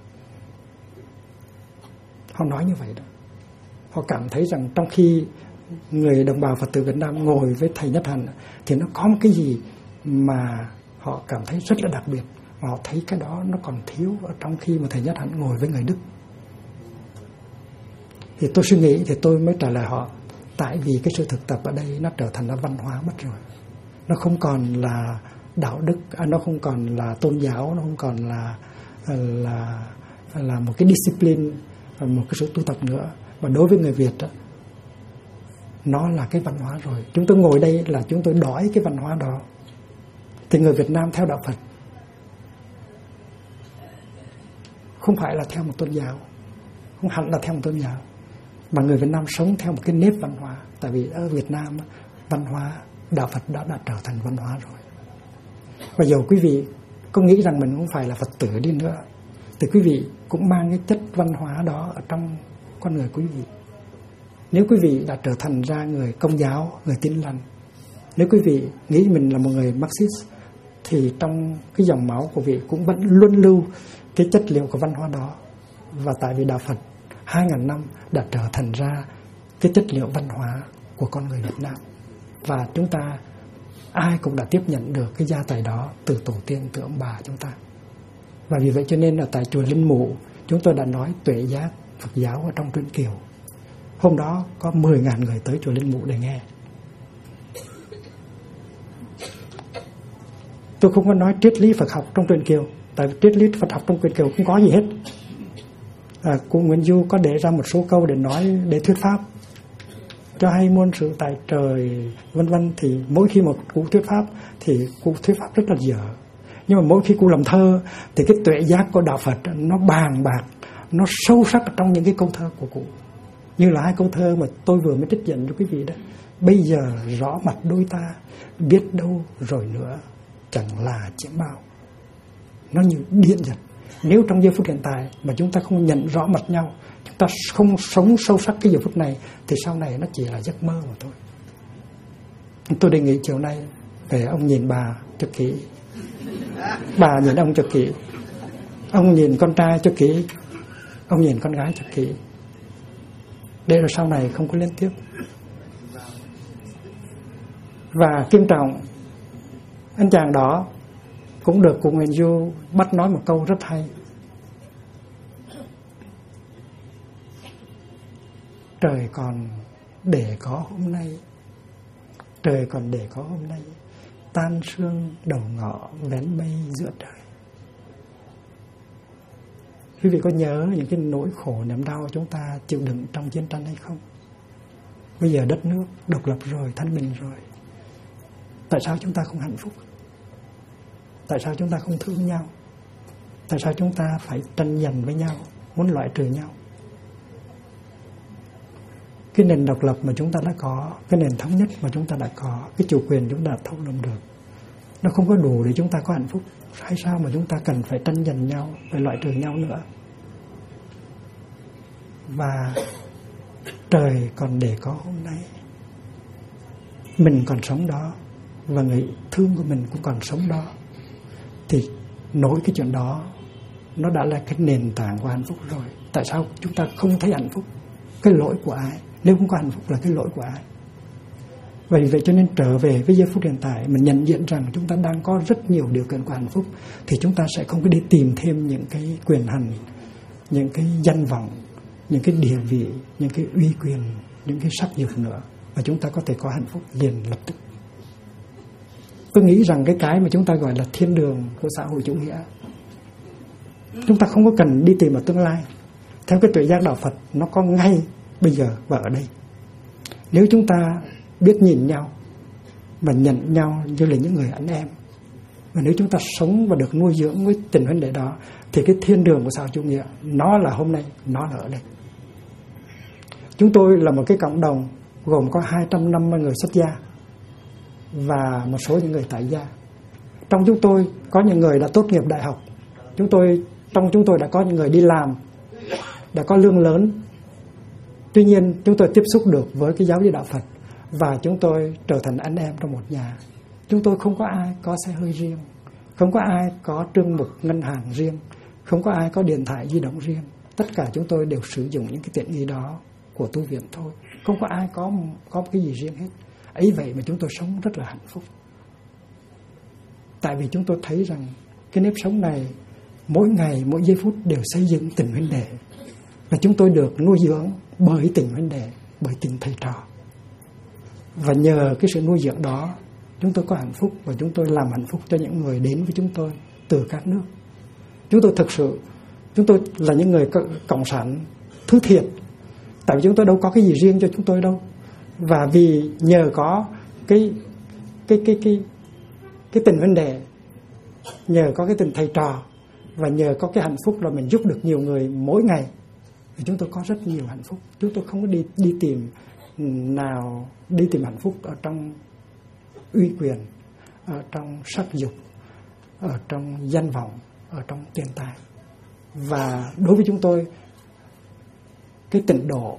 Họ nói như vậy đó. Họ cảm thấy rằng trong khi người đồng bào Phật tử Việt Nam ngồi với Thầy Nhất Hạnh thì nó có một cái gì mà họ cảm thấy rất là đặc biệt. Và họ thấy cái đó nó còn thiếu ở trong khi mà Thầy Nhất Hạnh ngồi với người Đức. Thì tôi suy nghĩ, thì tôi mới trả lời họ: tại vì cái sự thực tập ở đây nó trở thành là văn hóa mất rồi. Nó không còn là đạo đức, nó không còn là tôn giáo, nó không còn là một cái discipline, một cái sự tu tập nữa. Và đối với người Việt, nó là cái văn hóa rồi. Chúng tôi ngồi đây là chúng tôi đói cái văn hóa đó. Thì người Việt Nam theo đạo Phật không phải là theo một tôn giáo, không hẳn là theo một tôn giáo, mà người Việt Nam sống theo một cái nếp văn hóa. Tại vì ở Việt Nam văn hóa đạo Phật đã trở thành văn hóa rồi. Và dù quý vị có nghĩ rằng mình không phải là Phật tử đi nữa, thì quý vị cũng mang cái chất văn hóa đó ở trong con người quý vị. Nếu quý vị đã trở thành ra người Công giáo, người Tin lành, nếu quý vị nghĩ mình là một người Marxist, thì trong cái dòng máu của vị cũng vẫn luôn lưu cái chất liệu của văn hóa đó. Và tại vì đạo Phật 2.000 năm đã trở thành ra cái chất liệu văn hóa của con người Việt Nam. Và chúng ta ai cũng đã tiếp nhận được cái gia tài đó từ tổ tiên, từ ông bà chúng ta. Và vì vậy cho nên là tại chùa Linh Mụ chúng tôi đã nói tuệ giác Phật giáo ở trong truyện Kiều. Hôm đó có 10.000 người tới chùa Linh Mụ để nghe. Tôi không có nói triết lý Phật học trong truyện Kiều, tại vì triết lý Phật học trong truyện Kiều không có gì hết. Cụ Nguyễn Du có để ra một số câu để nói, để thuyết pháp cho hay muôn sự tại trời vân vân. Thì mỗi khi một cụ thuyết pháp thì cụ thuyết pháp rất là dở, nhưng mà mỗi khi cụ làm thơ thì cái tuệ giác của đạo Phật nó bàng bạc, nó sâu sắc trong những cái câu thơ của cụ. Như là 2 câu thơ mà tôi vừa mới trích dẫn cho quý vị đó. Bây giờ rõ mặt đôi ta, biết đâu rồi nữa chẳng là chiếm bao. Nó như điện giật. Nếu trong giây phút hiện tại mà chúng ta không nhận rõ mặt nhau, chúng ta không sống sâu sắc cái giờ phút này, thì sau này nó chỉ là giấc mơ mà thôi. Tôi đề nghị chiều nay về ông nhìn bà cho kỹ, bà nhìn ông cho kỹ, ông nhìn con trai cho kỹ, ông nhìn con gái cho kỹ, để rồi sau này không có liên tiếp. Và Kim Trọng, anh chàng đó cũng được cụ Nguyễn Du bắt nói một câu rất hay. Trời còn để có hôm nay, trời còn để có hôm nay, tan sương đầu ngọ vén mây giữa trời. Quý vị có nhớ những cái nỗi khổ niềm đau chúng ta chịu đựng trong chiến tranh hay không? Bây giờ đất nước độc lập rồi, thanh bình rồi, tại sao chúng ta không hạnh phúc? Tại sao chúng ta không thương nhau? Tại sao chúng ta phải tranh giành với nhau, muốn loại trừ nhau? Cái nền độc lập mà chúng ta đã có, cái nền thống nhất mà chúng ta đã có, cái chủ quyền chúng ta đã thâu lượm được, nó không có đủ để chúng ta có hạnh phúc. Hay sao mà chúng ta cần phải tranh giành nhau, phải loại trừ nhau nữa? Và trời còn để có hôm nay, mình còn sống đó, và người thương của mình cũng còn sống đó, thì nổi cái chuyện đó nó đã là cái nền tảng của hạnh phúc rồi. Tại sao chúng ta không thấy hạnh phúc? Cái lỗi của ai? Nếu không có hạnh phúc là cái lỗi của ai? Vì vậy cho nên trở về với giây phút hiện tại, mình nhận diện rằng chúng ta đang có rất nhiều điều kiện của hạnh phúc, thì chúng ta sẽ không có đi tìm thêm những cái quyền hành, những cái danh vọng, những cái địa vị, những cái uy quyền, những cái sắc dục nữa, và chúng ta có thể có hạnh phúc liền lập tức. Tôi nghĩ rằng cái mà chúng ta gọi là thiên đường của xã hội chủ nghĩa, chúng ta không có cần đi tìm ở tương lai. Theo cái tuệ giác đạo Phật, nó có ngay bây giờ và ở đây. Nếu chúng ta biết nhìn nhau và nhận nhau như là những người anh em, và nếu chúng ta sống và được nuôi dưỡng với tình huynh đệ đó, thì cái thiên đường của xã hội chủ nghĩa nó là hôm nay, nó là ở đây. Chúng tôi là một cái cộng đồng gồm có 250 người xuất gia và một số những người tại gia. Trong chúng tôi có những người đã tốt nghiệp đại học, trong chúng tôi đã có những người đi làm, đã có lương lớn. Tuy nhiên chúng tôi tiếp xúc được với cái giáo lý đạo Phật, và chúng tôi trở thành anh em trong một nhà. Chúng tôi không có ai có xe hơi riêng, không có ai có trương mục ngân hàng riêng, không có ai có điện thoại di động riêng. Tất cả chúng tôi đều sử dụng những cái tiện nghi đó của tu viện thôi. Không có ai có cái gì riêng hết. Ấy vậy mà chúng tôi sống rất là hạnh phúc. Tại vì chúng tôi thấy rằng cái nếp sống này mỗi ngày, mỗi giây phút đều xây dựng tình huynh đệ, và chúng tôi được nuôi dưỡng bởi tình huynh đệ, bởi tình thầy trò. Và nhờ cái sự nuôi dưỡng đó, chúng tôi có hạnh phúc, và chúng tôi làm hạnh phúc cho những người đến với chúng tôi từ các nước. Chúng tôi là những người cộng sản thứ thiệt. Tại vì chúng tôi đâu có cái gì riêng cho chúng tôi đâu. Và vì nhờ có cái tình huynh đệ, nhờ có cái tình thầy trò, và nhờ có cái hạnh phúc là mình giúp được nhiều người mỗi ngày, thì chúng tôi có rất nhiều hạnh phúc. Chúng tôi không có đi tìm hạnh phúc ở trong uy quyền, ở trong sắc dục, ở trong danh vọng, ở trong tiền tài. Và đối với chúng tôi, cái tịnh độ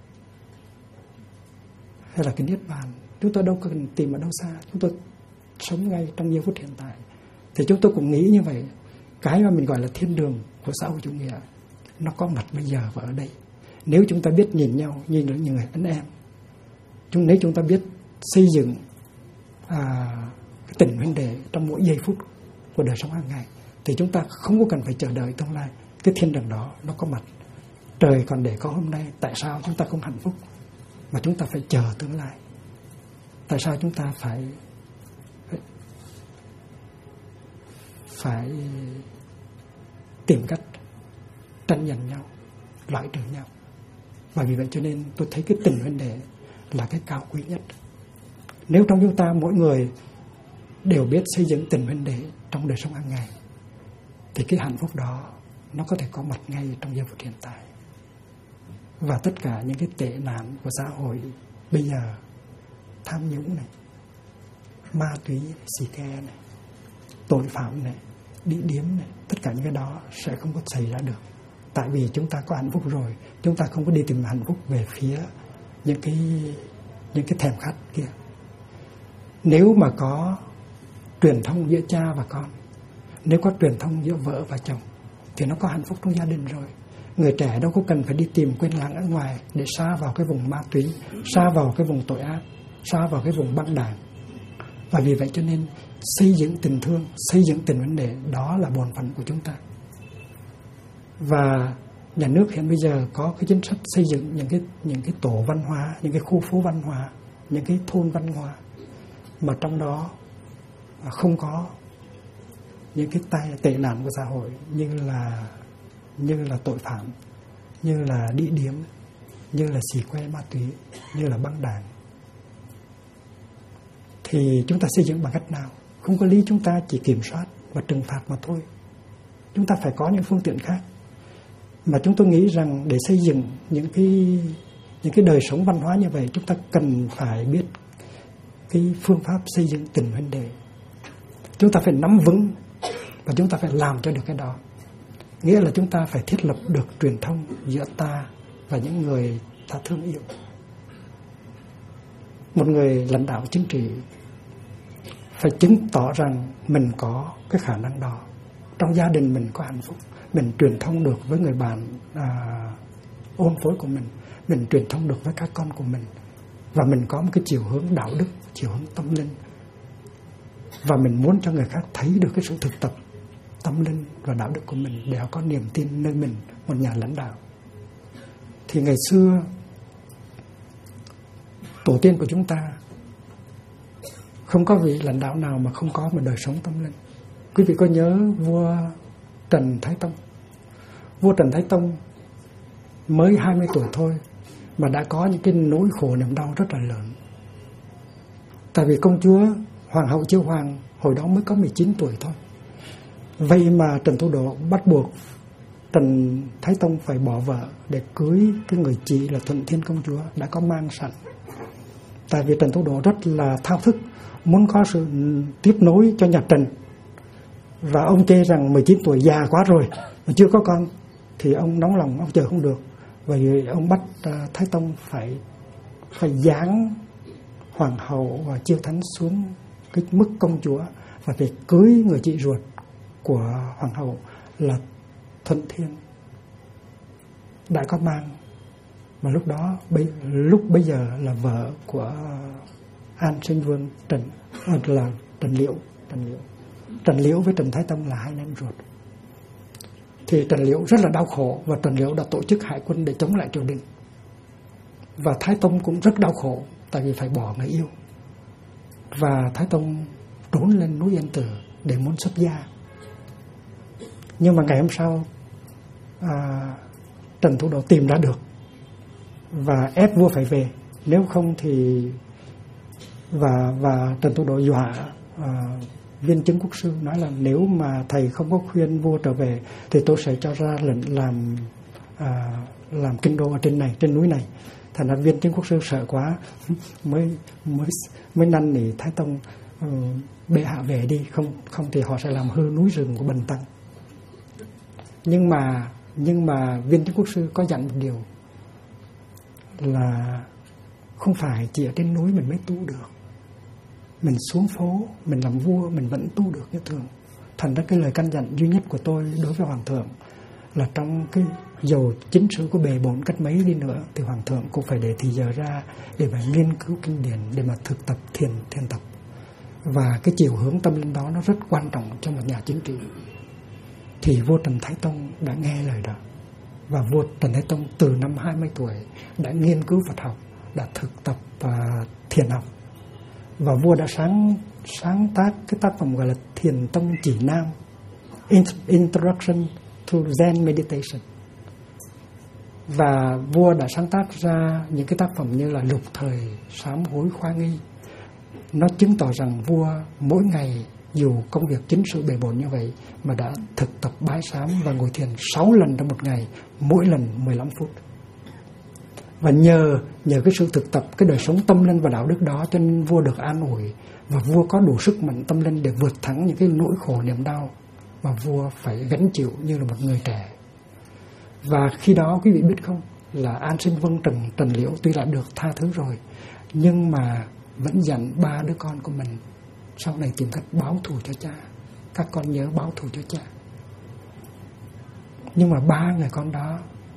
hay là cái niết bàn, chúng tôi đâu cần tìm ở đâu xa, chúng tôi sống ngay trong giây phút hiện tại. Thì chúng tôi cũng nghĩ như vậy, cái mà mình gọi là thiên đường của xã hội chủ nghĩa nó có mặt bây giờ và ở đây. Nếu chúng ta biết nhìn nhau như những người anh em, nếu chúng ta biết xây dựng cái tình huynh đệ trong mỗi giây phút của đời sống hàng ngày, thì chúng ta không có cần phải chờ đợi tương lai. Cái thiên đường đó nó có mặt. Trời còn để có hôm nay, tại sao chúng ta không hạnh phúc mà chúng ta phải chờ tương lai? Tại sao chúng ta phải tìm cách tranh giành nhau, loại trừ nhau? Và vì vậy cho nên tôi thấy cái tình huynh đệ là cái cao quý nhất. Nếu trong chúng ta mỗi người đều biết xây dựng tình huynh đệ trong đời sống hàng ngày, thì cái hạnh phúc đó nó có thể có mặt ngay trong giây phút hiện tại. Và tất cả những cái tệ nạn của xã hội bây giờ, tham nhũng này, ma túy, xì ke này, tội phạm này, địa điểm này, tất cả những cái đó sẽ không có xảy ra được. Tại vì chúng ta có hạnh phúc rồi, chúng ta không có đi tìm hạnh phúc về phía những cái thèm khát kia. Nếu mà có truyền thông giữa cha và con, nếu có truyền thông giữa vợ và chồng, thì nó có hạnh phúc trong gia đình rồi. Người trẻ đâu có cần phải đi tìm quên lãng ở ngoài để sa vào cái vùng ma túy, sa vào cái vùng tội ác, sa vào cái vùng băng đảng. Và vì vậy cho nên xây dựng tình thương, xây dựng tình huynh đệ, đó là bổn phận của chúng ta. Và nhà nước hiện bây giờ có cái chính sách xây dựng những cái tổ văn hóa, những cái khu phố văn hóa, những cái thôn văn hóa, mà trong đó không có những cái tệ nạn của xã hội như là tội phạm, như là địa điểm, như là xì que ma túy, như là băng đảng. Thì chúng ta xây dựng bằng cách nào? Không có lý chúng ta chỉ kiểm soát và trừng phạt mà thôi. Chúng ta phải có những phương tiện khác. Mà chúng tôi nghĩ rằng để xây dựng những cái đời sống văn hóa như vậy, chúng ta cần phải biết cái phương pháp xây dựng tình huynh đệ. Chúng ta phải nắm vững và chúng ta phải làm cho được cái đó. Nghĩa là chúng ta phải thiết lập được truyền thông giữa ta và những người ta thương yêu. Một người lãnh đạo chính trị phải chứng tỏ rằng mình có cái khả năng đó. Trong gia đình mình có hạnh phúc, mình truyền thông được với người bạn ôn phối của mình truyền thông được với các con của mình, và mình có một cái chiều hướng đạo đức, chiều hướng tâm linh, và mình muốn cho người khác thấy được cái sự thực tập tâm linh và đạo đức của mình để họ có niềm tin nơi mình, một nhà lãnh đạo. Thì ngày xưa tổ tiên của chúng ta không có vị lãnh đạo nào mà không có một đời sống tâm linh. Quý vị có nhớ vua Trần Thái Tông? Vua Trần Thái Tông mới 20 tuổi thôi mà đã có những cái nỗi khổ niềm đau rất là lớn. Tại vì công chúa Hoàng hậu Chiêu Hoàng hồi đó mới có 19 tuổi thôi. Vậy mà Trần Thủ Độ bắt buộc Trần Thái Tông phải bỏ vợ để cưới cái người chị là Thuận Thiên công chúa đã có mang sẵn. Tại vì Trần Thủ Độ rất là thao thức, muốn có sự tiếp nối cho nhà Trần. Và ông chê rằng 19 tuổi già quá rồi mà chưa có con, thì ông nóng lòng, ông chờ không được. Vậy ông bắt Thái Tông phải giáng Hoàng hậu và Chiêu Thánh xuống cái mức công chúa, và phải cưới người chị ruột của Hoàng hậu là Thuận Thiên đã có mang. Và lúc bây giờ là vợ của An Sinh Vương là Trần Liễu. Trần Liễu với Trần Thái Tông là hai anh em ruột. Thì Trần Liễu rất là đau khổ, và Trần Liễu đã tổ chức hải quân để chống lại triều đình. Và Thái Tông cũng rất đau khổ, tại vì phải bỏ người yêu. Và Thái Tông trốn lên núi Yên Tử để muốn xuất gia. Nhưng mà ngày hôm sau Trần Thủ Độ tìm ra được và ép vua phải về. Nếu không thì và Trần Tu Độ dọa Viên Chứng Quốc Sư, nói là nếu mà thầy không có khuyên vua trở về thì tôi sẽ cho ra lệnh làm kinh đô ở trên núi này. Thành ra Viên Chứng Quốc Sư sợ quá mới năn nỉ Thái Tông bệ hạ về đi, không thì họ sẽ làm hư núi rừng của Bần Tăng. Nhưng mà Viên Chứng Quốc Sư có dặn một điều là không phải chỉ ở trên núi mình mới tu được, mình xuống phố mình làm vua mình vẫn tu được như thường. Thành ra cái lời căn dặn duy nhất của tôi đối với hoàng thượng là trong cái dầu chính sử của bề bộn cách mấy đi nữa thì hoàng thượng cũng phải để thì giờ ra để mà nghiên cứu kinh điển, để mà thực tập thiền tập. Và cái chiều hướng tâm linh đó nó rất quan trọng cho một nhà chính trị. Thì vua Trần Thái Tông đã nghe lời đó, và vua Trần Thái Tông từ năm 20 tuổi đã nghiên cứu Phật học, đã thực tập thiền học, và vua đã sáng tác cái tác phẩm gọi là Thiền Tông Chỉ Nam, Introduction to Zen Meditation. Và vua đã sáng tác ra những cái tác phẩm như là Lục Thời, Sám Hối, Khoa Nghi. Nó chứng tỏ rằng vua mỗi ngày dù công việc chính sự bề bộn như vậy mà đã thực tập bái sám và ngồi thiền 6 lần trong một ngày, mỗi lần 15 phút. Và nhờ cái sự thực tập, cái đời sống tâm linh và đạo đức đó cho nên vua được an ủi, và vua có đủ sức mạnh tâm linh để vượt thắng những cái nỗi khổ niềm đau mà vua phải gánh chịu như là một người trẻ. Và khi đó quý vị biết không, là An Sinh Vân Trần Liễu tuy đã được tha thứ rồi, nhưng mà vẫn dặn 3 đứa con của mình sau này tìm cách báo thù cho cha. Các con nhớ báo thù cho cha. Nhưng mà 3 người con đó,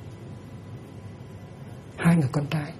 2 người con trai,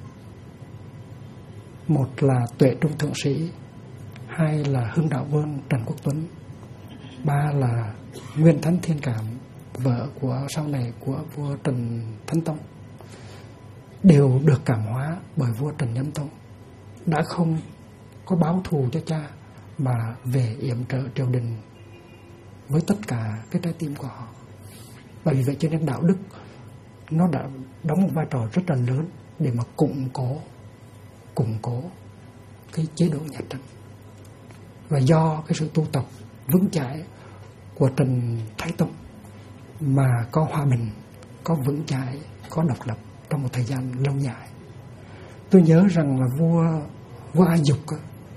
một là Tuệ Trung Thượng Sĩ, 2 là Hưng Đạo Vương Trần Quốc Tuấn, 3 là Nguyên Thánh Thiên Cảm, vợ của sau này của vua Trần Thánh Tông, đều được cảm hóa bởi vua Trần Nhân Tông, đã không có báo thù cho cha mà về yểm trợ triều đình với tất cả cái trái tim của họ. Và vì vậy cho nên đạo đức nó đã đóng một vai trò rất là lớn để mà củng cố cái chế độ nhà Trần. Và do cái sự tu tập vững chãi của Trần Thái Tông mà có hòa bình, có vững chãi, có độc lập trong một thời gian lâu dài. Tôi nhớ rằng là vua A Dục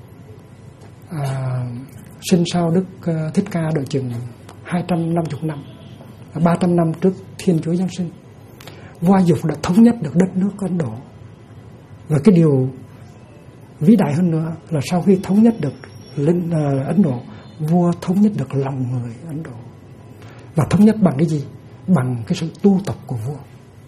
sinh sau Đức Thích Ca độ chừng 250 năm, 300 năm trước Thiên Chúa Giáng sinh. Vua A Dục đã thống nhất được đất nước Ấn Độ. Và cái điều vĩ đại hơn nữa là sau khi thống nhất được Ấn Độ, vua thống nhất được lòng người Ấn Độ. Và thống nhất bằng cái gì? Bằng cái sự tu tập của vua.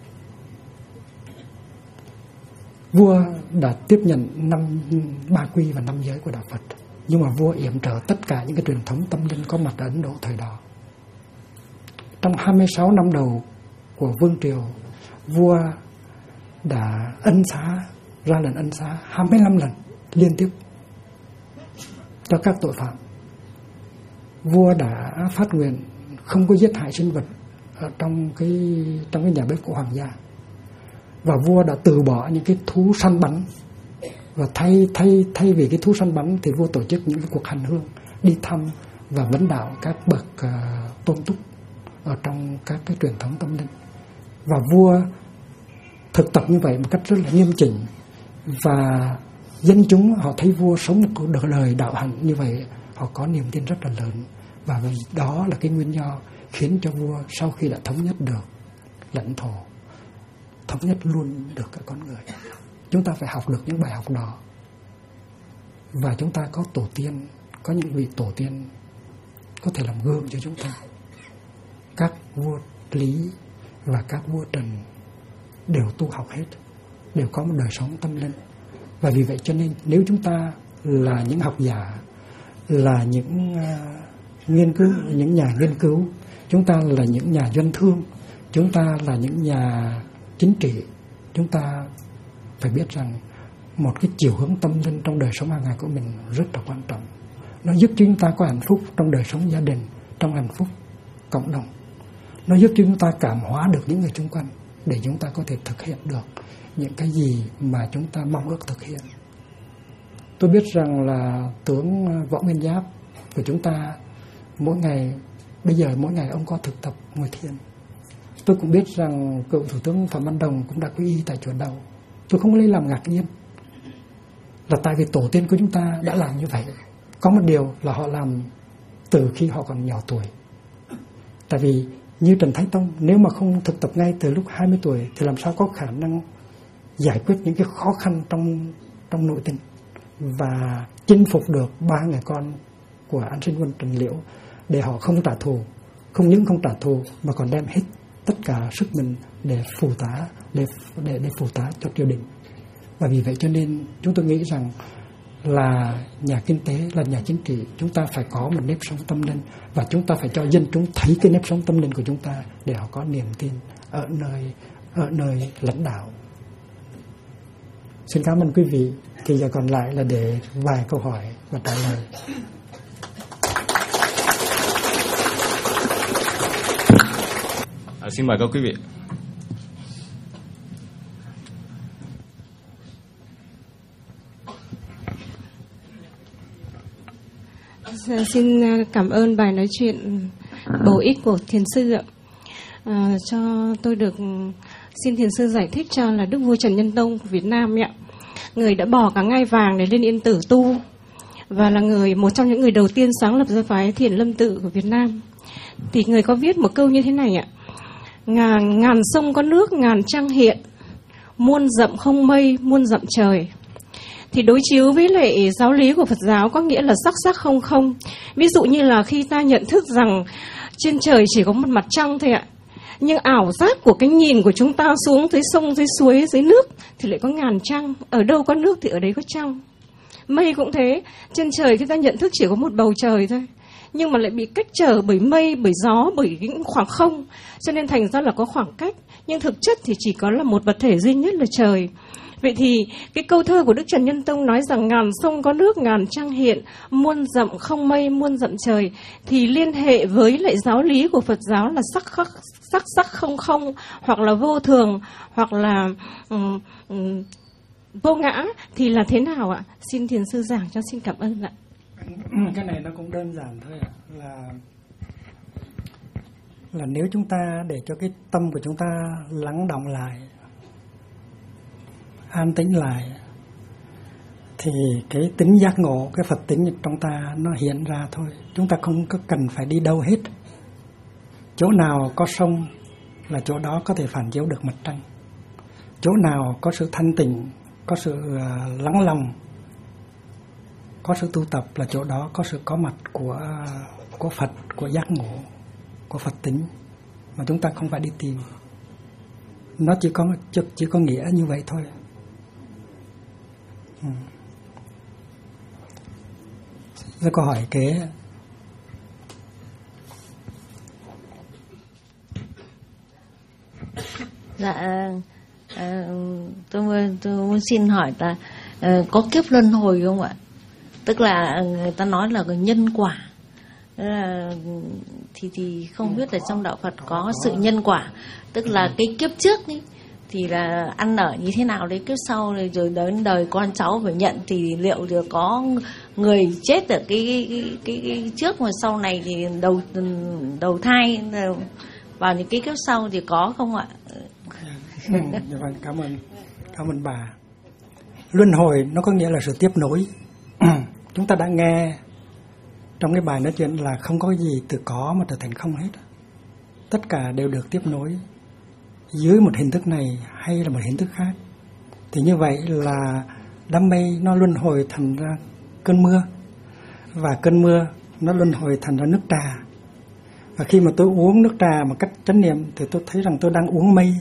Vua đã tiếp nhận 3 quy và 5 giới của đạo Phật, nhưng mà vua yểm trợ tất cả những cái truyền thống tâm linh có mặt ở Ấn Độ thời đó. Trong 26 năm đầu của vương triều, vua đã ra lệnh ân xá 25 lần liên tiếp cho các tội phạm. Vua đã phát nguyện không có giết hại sinh vật ở trong cái nhà bếp của hoàng gia. Và vua đã từ bỏ những cái thú săn bắn, và thay vì cái thú săn bắn thì vua tổ chức những cái cuộc hành hương đi thăm và vấn đạo các bậc tôn túc ở trong các cái truyền thống tâm linh. Và vua thực tập như vậy một cách rất là nghiêm chỉnh, và dân chúng họ thấy vua sống một cuộc đời đạo hạnh như vậy, họ có niềm tin rất là lớn. Và đó là cái nguyên do khiến cho vua sau khi đã thống nhất được lãnh thổ, thống nhất luôn được cả con người. Chúng ta phải học được những bài học đó. Và chúng ta có tổ tiên, có những vị tổ tiên có thể làm gương cho chúng ta. Các vua Lý và các vua Trần đều tu học hết, đều có một đời sống tâm linh. Và vì vậy cho nên nếu chúng ta là những học giả, là những nhà nghiên cứu, chúng ta là những nhà doanh thương, chúng ta là những nhà chính trị, chúng ta phải biết rằng một cái chiều hướng tâm linh trong đời sống hàng ngày của mình rất là quan trọng. Nó giúp chúng ta có hạnh phúc trong đời sống gia đình, trong hạnh phúc cộng đồng. Nó giúp chúng ta cảm hóa được những người xung quanh để chúng ta có thể thực hiện được những cái gì mà chúng ta mong ước thực hiện. Tôi biết rằng là tướng Võ Nguyên Giáp của chúng ta mỗi ngày, bây giờ mỗi ngày ông có thực tập ngồi thiền. Tôi cũng biết rằng cựu Thủ tướng Phạm Văn Đồng cũng đã quy y tại chùa Đầu. Tôi không lấy làm ngạc nhiên, là tại vì tổ tiên của chúng ta đã làm như vậy. Có một điều là họ làm từ khi họ còn nhỏ tuổi. Tại vì như Trần Thánh Tông, nếu mà không thực tập ngay từ lúc 20 tuổi thì làm sao có khả năng giải quyết những cái khó khăn trong nội tình và chinh phục được 3 người con của An Sinh Quân Trần Liễu, để họ không trả thù, không những không trả thù mà còn đem hết tất cả sức mình để phù tá, để phù tá cho triều đình. Và vì vậy cho nên chúng tôi nghĩ rằng là nhà kinh tế, là nhà chính trị, chúng ta phải có một nếp sống tâm linh, và chúng ta phải cho dân chúng thấy cái nếp sống tâm linh của chúng ta để họ có niềm tin ở nơi lãnh đạo. Xin cảm ơn quý vị. Thì giờ còn lại là để vài câu hỏi và trả lời. Xin mời các quý vị. Xin cảm ơn bài nói chuyện bổ ích của thiền sư ạ. Cho tôi được xin thiền sư giải thích cho là Đức vua Trần Nhân Tông của Việt Nam ạ. Người đã bỏ cả ngai vàng để lên Yên Tử tu, và là một trong những người đầu tiên sáng lập ra phái Thiền Lâm Tự của Việt Nam. Thì người có viết một câu như thế này ạ: ngàn sông có nước, ngàn trăng hiện, muôn dặm không mây, muôn dặm trời. Thì đối chiếu với lại giáo lý của Phật giáo có nghĩa là sắc sắc không không. Ví dụ như là khi ta nhận thức rằng trên trời chỉ có một mặt trăng thôi ạ, nhưng ảo giác của cái nhìn của chúng ta xuống dưới sông, dưới suối, dưới nước thì lại có ngàn trăng. Ở đâu có nước thì ở đấy có trăng. Mây cũng thế, trên trời khi ta nhận thức chỉ có một bầu trời thôi, nhưng mà lại bị cách trở bởi mây, bởi gió, bởi những khoảng không, cho nên thành ra là có khoảng cách. Nhưng thực chất thì chỉ có là một vật thể duy nhất là trời. Vậy thì cái câu thơ của Đức Trần Nhân Tông nói rằng ngàn sông có nước, ngàn trăng hiện, muôn dặm không mây, muôn dặm trời, thì liên hệ với lại giáo lý của Phật giáo là sắc không không, hoặc là vô thường, hoặc là vô ngã, thì là thế nào ạ? Xin thiền sư giảng cho, xin cảm ơn ạ. Cái này nó cũng đơn giản thôi ạ, là nếu chúng ta để cho cái tâm của chúng ta lắng đọng lại, an tĩnh lại, thì cái tính giác ngộ, cái Phật tính trong ta nó hiện ra thôi. Chúng ta không có cần phải đi đâu hết. Chỗ nào có sông là chỗ đó có thể phản chiếu được mặt trăng. Chỗ nào có sự thanh tịnh, có sự lắng lòng, có sự tu tập là chỗ đó có sự có mặt của Phật, của giác ngộ, của Phật tính, mà chúng ta không phải đi tìm. Nó chỉ có nghĩa như vậy thôi. Rồi câu hỏi kế. Dạ, tôi muốn xin hỏi là có kiếp luân hồi không ạ? Tức là người ta nói là nhân quả. Thì không biết là trong đạo Phật có sự nhân quả, tức là cái kiếp trước ấy, thì là ăn ở như thế nào đấy, kiếp sau rồi đến đời con cháu phải nhận, thì liệu được có người chết ở cái trước mà sau này thì đầu thai vào những cái kiếp sau thì có không ạ? Vâng, cảm ơn bà. Luân hồi nó có nghĩa là sự tiếp nối. Chúng ta đã nghe trong cái bài nói chuyện là không có gì từ có mà trở thành không hết. Tất cả đều được tiếp nối dưới một hình thức này hay là một hình thức khác. Thì như vậy là đám mây nó luân hồi thành ra cơn mưa, và cơn mưa nó luân hồi thành ra nước trà. Và khi mà tôi uống nước trà một cách chánh niệm thì tôi thấy rằng tôi đang uống mây.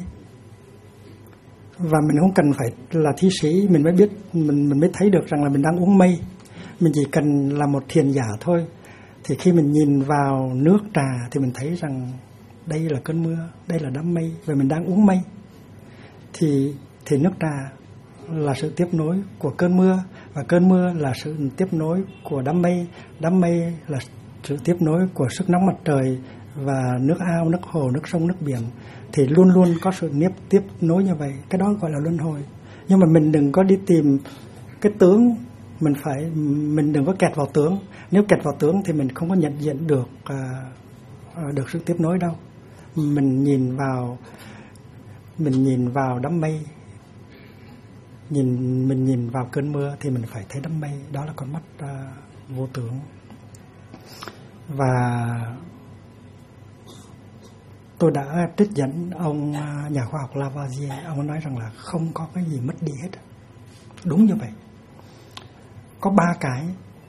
Và mình không cần phải là thi sĩ mình mới biết, mình mới thấy được rằng là mình đang uống mây. Mình chỉ cần là một thiền giả thôi. Thì khi mình nhìn vào nước trà thì mình thấy rằng đây là cơn mưa, đây là đám mây, và mình đang uống mây. Thì nước trà là sự tiếp nối của cơn mưa, và cơn mưa là sự tiếp nối của đám mây là sự tiếp nối của sức nóng mặt trời, và nước ao, nước hồ, nước sông, nước biển thì luôn luôn có sự tiếp nối như vậy. Cái đó gọi là luân hồi. Nhưng mà mình đừng có đi tìm cái tướng, mình đừng có kẹt vào tướng. Nếu kẹt vào tướng thì mình không có nhận diện được sự tiếp nối đâu. Mình nhìn vào đám mây, mình nhìn vào cơn mưa thì mình phải thấy đám mây. Đó là con mắt vô tướng. Và tôi đã trích dẫn ông nhà khoa học Lavoisier. Ông nói rằng là không có cái gì mất đi hết. Đúng như vậy. Có 3 cái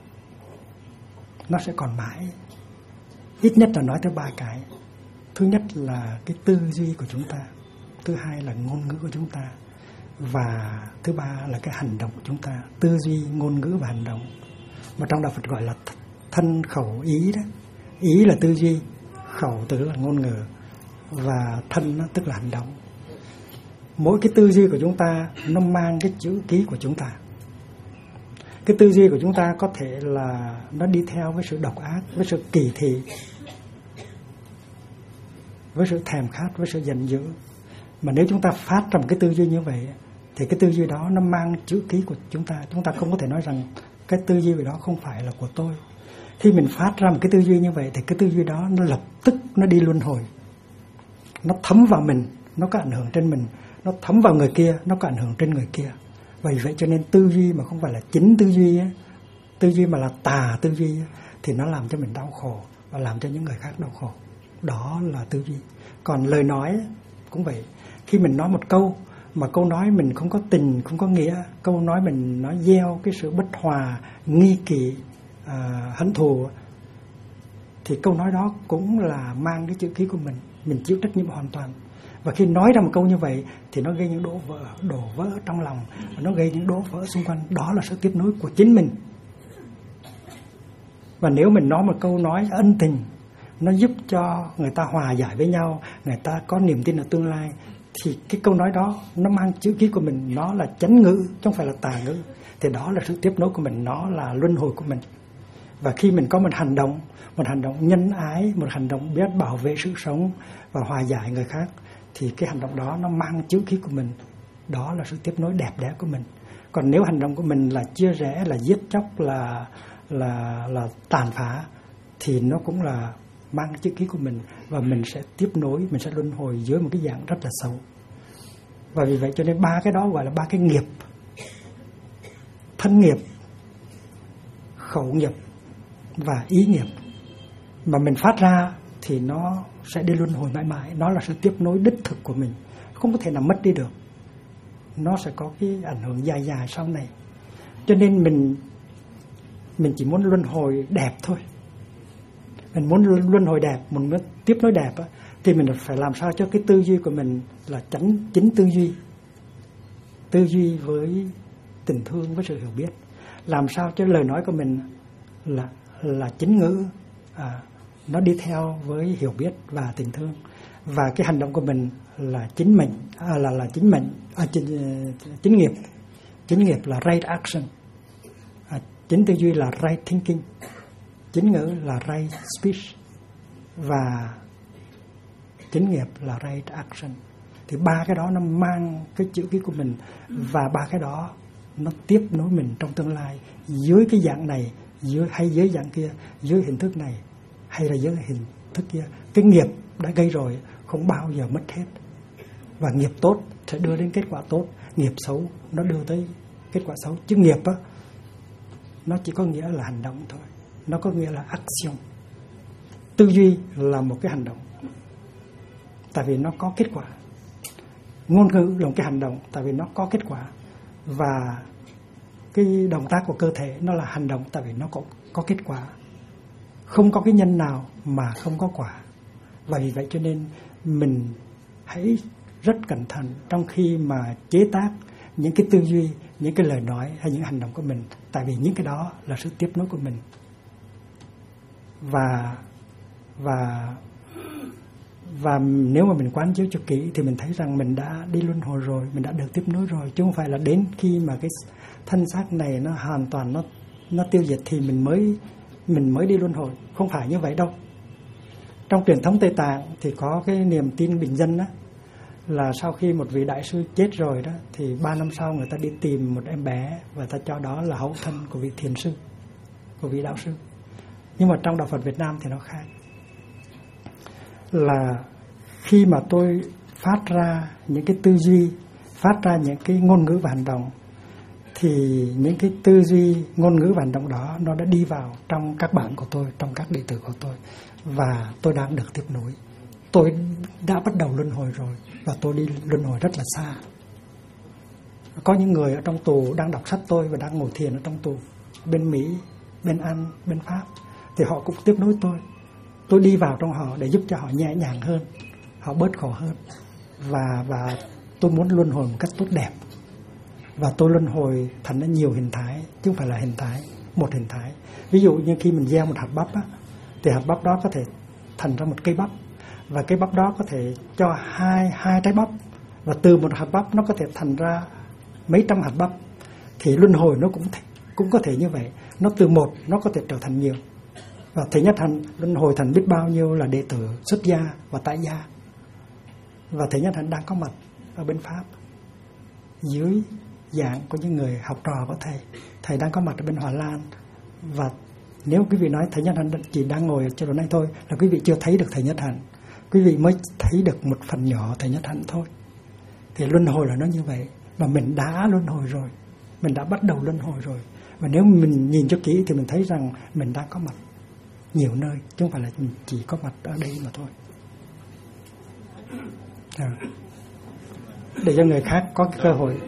nó sẽ còn mãi. Ít nhất là nói tới 3 cái. Thứ nhất là cái tư duy của chúng ta, thứ hai là ngôn ngữ của chúng ta, và thứ ba là cái hành động của chúng ta. Tư duy, ngôn ngữ và hành động, mà trong đạo Phật gọi là thân khẩu ý đó. Ý là tư duy, khẩu tức là ngôn ngữ, và thân nó tức là hành động. Mỗi cái tư duy của chúng ta nó mang cái chữ ký của chúng ta. Cái tư duy của chúng ta có thể là nó đi theo với sự độc ác, với sự kỳ thị, với sự thèm khát, với sự giận dữ. Mà nếu chúng ta phát ra một cái tư duy như vậy thì cái tư duy đó nó mang chữ ký của chúng ta. Chúng ta không có thể nói rằng cái tư duy đó không phải là của tôi. Khi mình phát ra một cái tư duy như vậy thì cái tư duy đó nó lập tức nó đi luân hồi. Nó thấm vào mình, nó có ảnh hưởng trên mình. Nó thấm vào người kia, nó có ảnh hưởng trên người kia. Vì vậy cho nên tư duy mà không phải là chính tư duy ấy, tư duy mà là tà tư duy ấy, thì nó làm cho mình đau khổ và làm cho những người khác đau khổ. Đó là tư duy. Còn lời nói ấy, cũng vậy. Khi mình nói một câu mà câu nói mình không có tình, không có nghĩa, câu nói mình nói gieo cái sự bất hòa, nghi kỵ, hận thù, thì câu nói đó cũng là mang cái chữ ký của mình chịu trách nhiệm hoàn toàn. Và khi nói ra một câu như vậy thì nó gây những đổ vỡ trong lòng, và nó gây những đổ vỡ xung quanh. Đó là sự tiếp nối của chính mình. Và nếu mình nói một câu nói ân tình, nó giúp cho người ta hòa giải với nhau, người ta có niềm tin ở tương lai, thì cái câu nói đó nó mang chữ ký của mình, nó là chánh ngữ chứ không phải là tà ngữ. Thì đó là sự tiếp nối của mình, nó là luân hồi của mình. Và khi mình có một hành động nhân ái, một hành động biết bảo vệ sự sống và hòa giải người khác, thì cái hành động đó nó mang chữ ký của mình. Đó là sự tiếp nối đẹp đẽ của mình. Còn nếu hành động của mình là chia rẽ, là giết chóc, là tàn phá, thì nó cũng là mang chữ ký của mình, và mình sẽ tiếp nối, mình sẽ luân hồi dưới một cái dạng rất là xấu. Và vì vậy cho nên 3 cái đó gọi là 3 cái nghiệp: thân nghiệp, khẩu nghiệp và ý nghiệp. Mà mình phát ra thì nó sẽ đi luân hồi mãi mãi. Nó là sự tiếp nối đích thực của mình, không có thể nào mất đi được. Nó sẽ có cái ảnh hưởng dài dài sau này. Cho nên mình chỉ muốn luân hồi đẹp thôi. Mình muốn luân hồi đẹp, mình muốn tiếp nối đẹp á, thì mình phải làm sao cho cái tư duy của mình là chính tư duy. Tư duy với tình thương, với sự hiểu biết. Làm sao cho lời nói của mình là chính ngữ, nó đi theo với hiểu biết và tình thương. Và cái hành động của mình là chính mệnh, chính nghiệp. Chính nghiệp là right action. Chính tư duy là right thinking. Chính ngữ là right speech. Và chính nghiệp là right action. Thì 3 cái đó nó mang cái chữ ký của mình, và 3 cái đó nó tiếp nối mình trong tương lai, dưới cái dạng này, hay dưới dạng kia, dưới hình thức này hay là dưới hình thức kia. Cái nghiệp đã gây rồi không bao giờ mất hết. Và nghiệp tốt sẽ đưa đến kết quả tốt, nghiệp xấu nó đưa tới kết quả xấu. Chứ nghiệp á, nó chỉ có nghĩa là hành động thôi. Nó có nghĩa là action. Tư duy là một cái hành động, tại vì nó có kết quả. Ngôn ngữ là một cái hành động, tại vì nó có kết quả. Và cái động tác của cơ thể nó là hành động, tại vì nó có kết quả. Không có cái nhân nào mà không có quả. Và vì vậy cho nên mình hãy rất cẩn thận trong khi mà chế tác những cái tư duy, những cái lời nói hay những hành động của mình. Tại vì những cái đó là sự tiếp nối của mình. Và nếu mà mình quán chiếu cho kỹ thì mình thấy rằng mình đã đi luân hồi rồi, mình đã được tiếp nối rồi. Chứ không phải là đến khi mà cái thân xác này nó hoàn toàn nó tiêu diệt thì mình mới đi luân hồi. Không phải như vậy đâu. Trong truyền thống Tây Tạng thì có cái niềm tin bình dân đó, là sau khi một vị đại sư chết rồi đó thì 3 năm sau người ta đi tìm một em bé và ta cho đó là hậu thân của vị thiền sư, của vị đạo sư. Nhưng mà trong đạo Phật Việt Nam thì nó khác, là khi mà tôi phát ra những cái tư duy, phát ra những cái ngôn ngữ và hành động, thì những cái tư duy, ngôn ngữ và hành động đó nó đã đi vào trong các bạn của tôi, trong các đệ tử của tôi, và tôi đang được tiếp nối. Tôi đã bắt đầu luân hồi rồi, và tôi đi luân hồi rất là xa. Có những người ở trong tù đang đọc sách tôi và đang ngồi thiền ở trong tù, bên Mỹ, bên Anh, bên Pháp, thì họ cũng tiếp nối tôi. Tôi đi vào trong họ để giúp cho họ nhẹ nhàng hơn, họ bớt khổ hơn. Và tôi muốn luân hồi một cách tốt đẹp. Và tôi luân hồi thành ra nhiều hình thái, chứ không phải là hình thái, một hình thái. Ví dụ như khi mình gieo một hạt bắp á, thì hạt bắp đó có thể thành ra một cây bắp, và cây bắp đó có thể cho hai trái bắp, và từ một hạt bắp nó có thể thành ra mấy trăm hạt bắp. Thì luân hồi nó cũng có thể như vậy, nó từ một nó có thể trở thành nhiều. Và Thầy Nhất Hạnh luân hồi thành biết bao nhiêu là đệ tử xuất gia và tại gia. Và Thầy Nhất Hạnh đang có mặt ở bên Pháp dưới dạng của những người học trò của thầy. Thầy đang có mặt ở bên Hòa Lan. Và nếu quý vị nói Thầy Nhất Hạnh chỉ đang ngồi ở chỗ này thôi, là quý vị chưa thấy được Thầy Nhất Hạnh. Quý vị mới thấy được một phần nhỏ Thầy Nhất Hạnh thôi. Thì luân hồi là nó như vậy. Và mình đã luân hồi rồi, mình đã bắt đầu luân hồi rồi. Và nếu mình nhìn cho kỹ thì mình thấy rằng mình đang có mặt nhiều nơi, chứ không phải là mình chỉ có mặt ở đây mà thôi. Để cho người khác có cái cơ hội.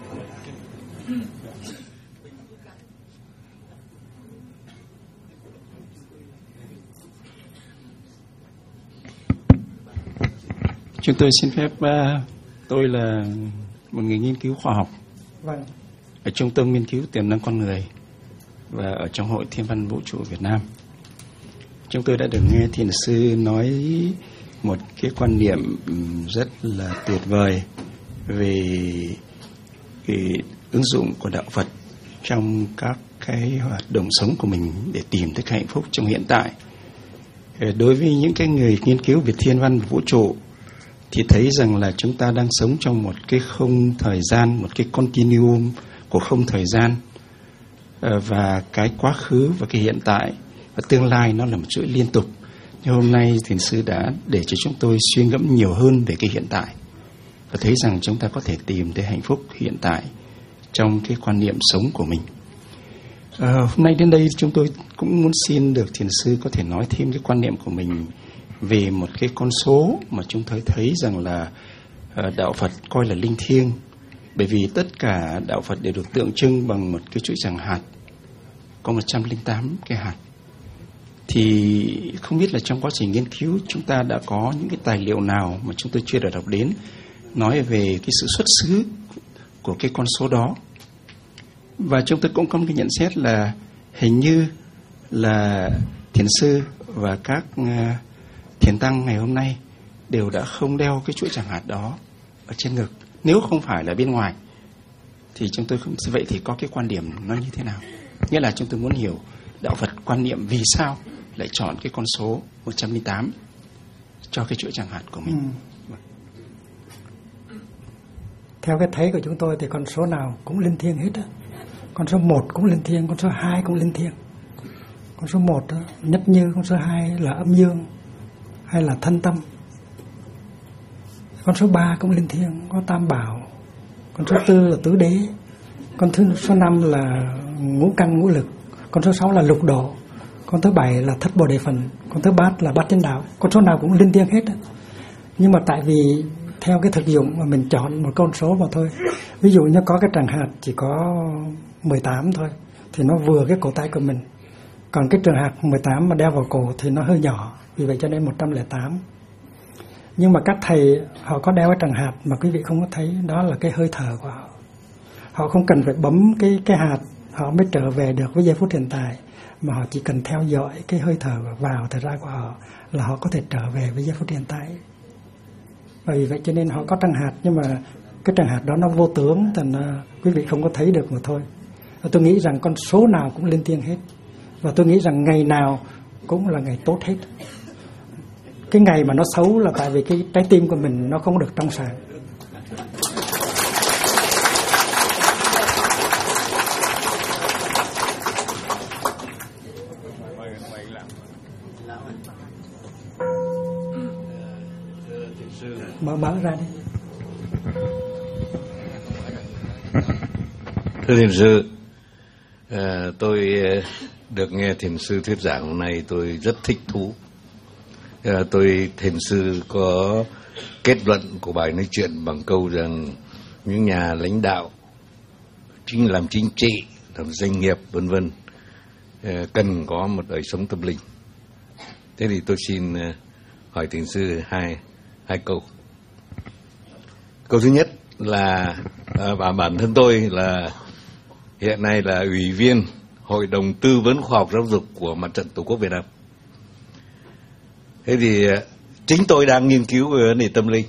Chúng tôi xin phép, tôi là một người nghiên cứu khoa học. Vâng. Ở Trung tâm Nghiên cứu Tiềm năng Con Người và ở trong Hội Thiên văn Vũ trụ Việt Nam. Chúng tôi đã được nghe thiền sư nói một cái quan niệm rất là tuyệt vời về cái ứng dụng của đạo Phật trong các cái hoạt động sống của mình để tìm thấy hạnh phúc trong hiện tại. Đối với những cái người nghiên cứu về thiên văn và vũ trụ thì thấy rằng là chúng ta đang sống trong một cái không thời gian, một cái continuum của không thời gian, và cái quá khứ và cái hiện tại và tương lai nó là một chuỗi liên tục. Nhưng hôm nay thiền sư đã để cho chúng tôi suy ngẫm nhiều hơn về cái hiện tại và thấy rằng chúng ta có thể tìm thấy hạnh phúc hiện tại trong cái quan niệm sống của mình. Hôm nay đến đây chúng tôi cũng muốn xin được thiền sư có thể nói thêm cái quan niệm của mình về một cái con số mà chúng tôi thấy rằng là đạo Phật coi là linh thiêng, bởi vì tất cả đạo Phật đều được tượng trưng bằng một cái chuỗi tràng hạt, có 108 cái hạt. Thì không biết là trong quá trình nghiên cứu chúng ta đã có những cái tài liệu nào mà chúng tôi chưa được đọc đến nói về cái sự xuất xứ của cái con số đó. Và chúng tôi cũng có một cái nhận xét là hình như là thiền sư và các thiền tăng ngày hôm nay đều đã không đeo cái chuỗi tràng hạt đó ở trên ngực. Nếu không phải là bên ngoài thì chúng tôi không. Vậy thì có cái quan điểm nó như thế nào? Nghĩa là chúng tôi muốn hiểu đạo Phật quan niệm vì sao lại chọn cái con số 108 cho cái chuỗi tràng hạt của mình. Theo cái thấy của chúng tôi thì con số nào cũng linh thiêng hết á. Con số 1 cũng linh thiêng, con số 2 cũng linh thiêng. Con số 1 đó, nhất như, con số 2 là âm dương hay là thân tâm. Con số 3 cũng linh thiêng, có tam bảo. Con số 4 là tứ đế. Con số 5 là ngũ căn ngũ lực. Con số 6 là lục độ. Con thứ 7 là thất bồ đề phần. Con thứ 8 là bát chánh đạo. Con số nào cũng linh thiêng hết. Nhưng mà tại vì theo cái thực dụng mà mình chọn một con số mà thôi. Ví dụ như có cái tràng hạt chỉ có 18 thôi thì nó vừa cái cổ tay của mình. Còn cái trường hạt 18 mà đeo vào cổ thì nó hơi nhỏ, vì vậy cho nên 108. Nhưng mà các thầy họ có đeo cái tràng hạt mà quý vị không có thấy, đó là cái hơi thở của họ. Họ không cần phải bấm cái hạt họ mới trở về được với giây phút hiện tại, mà họ chỉ cần theo dõi cái hơi thở vào thở ra của họ là họ có thể trở về với giây phút hiện tại. Vì vậy cho nên họ có tràng hạt, nhưng mà cái tràng hạt đó nó vô tướng, thành quý vị không có thấy được mà thôi. Và tôi nghĩ rằng con số nào cũng linh thiêng hết, và tôi nghĩ rằng ngày nào cũng là ngày tốt hết. cái ngày mà nó xấu là tại vì cái trái tim của mình nó không được trong sáng. Mở ra đi. Thưa thiền sư, tôi được nghe thiền sư thuyết giảng hôm nay, tôi rất thích thú. Thiền sư có kết luận của bài nói chuyện bằng câu rằng những nhà lãnh đạo làm chính trị, làm doanh nghiệp vân vân cần có một đời sống tâm linh. Thế thì tôi xin hỏi thiền sư hai câu. Câu thứ nhất là bản thân tôi là hiện nay là ủy viên Hội đồng Tư vấn Khoa học Giáo dục của Mặt trận Tổ quốc Việt Nam. Thế thì chính tôi đang nghiên cứu về vấn đề tâm linh.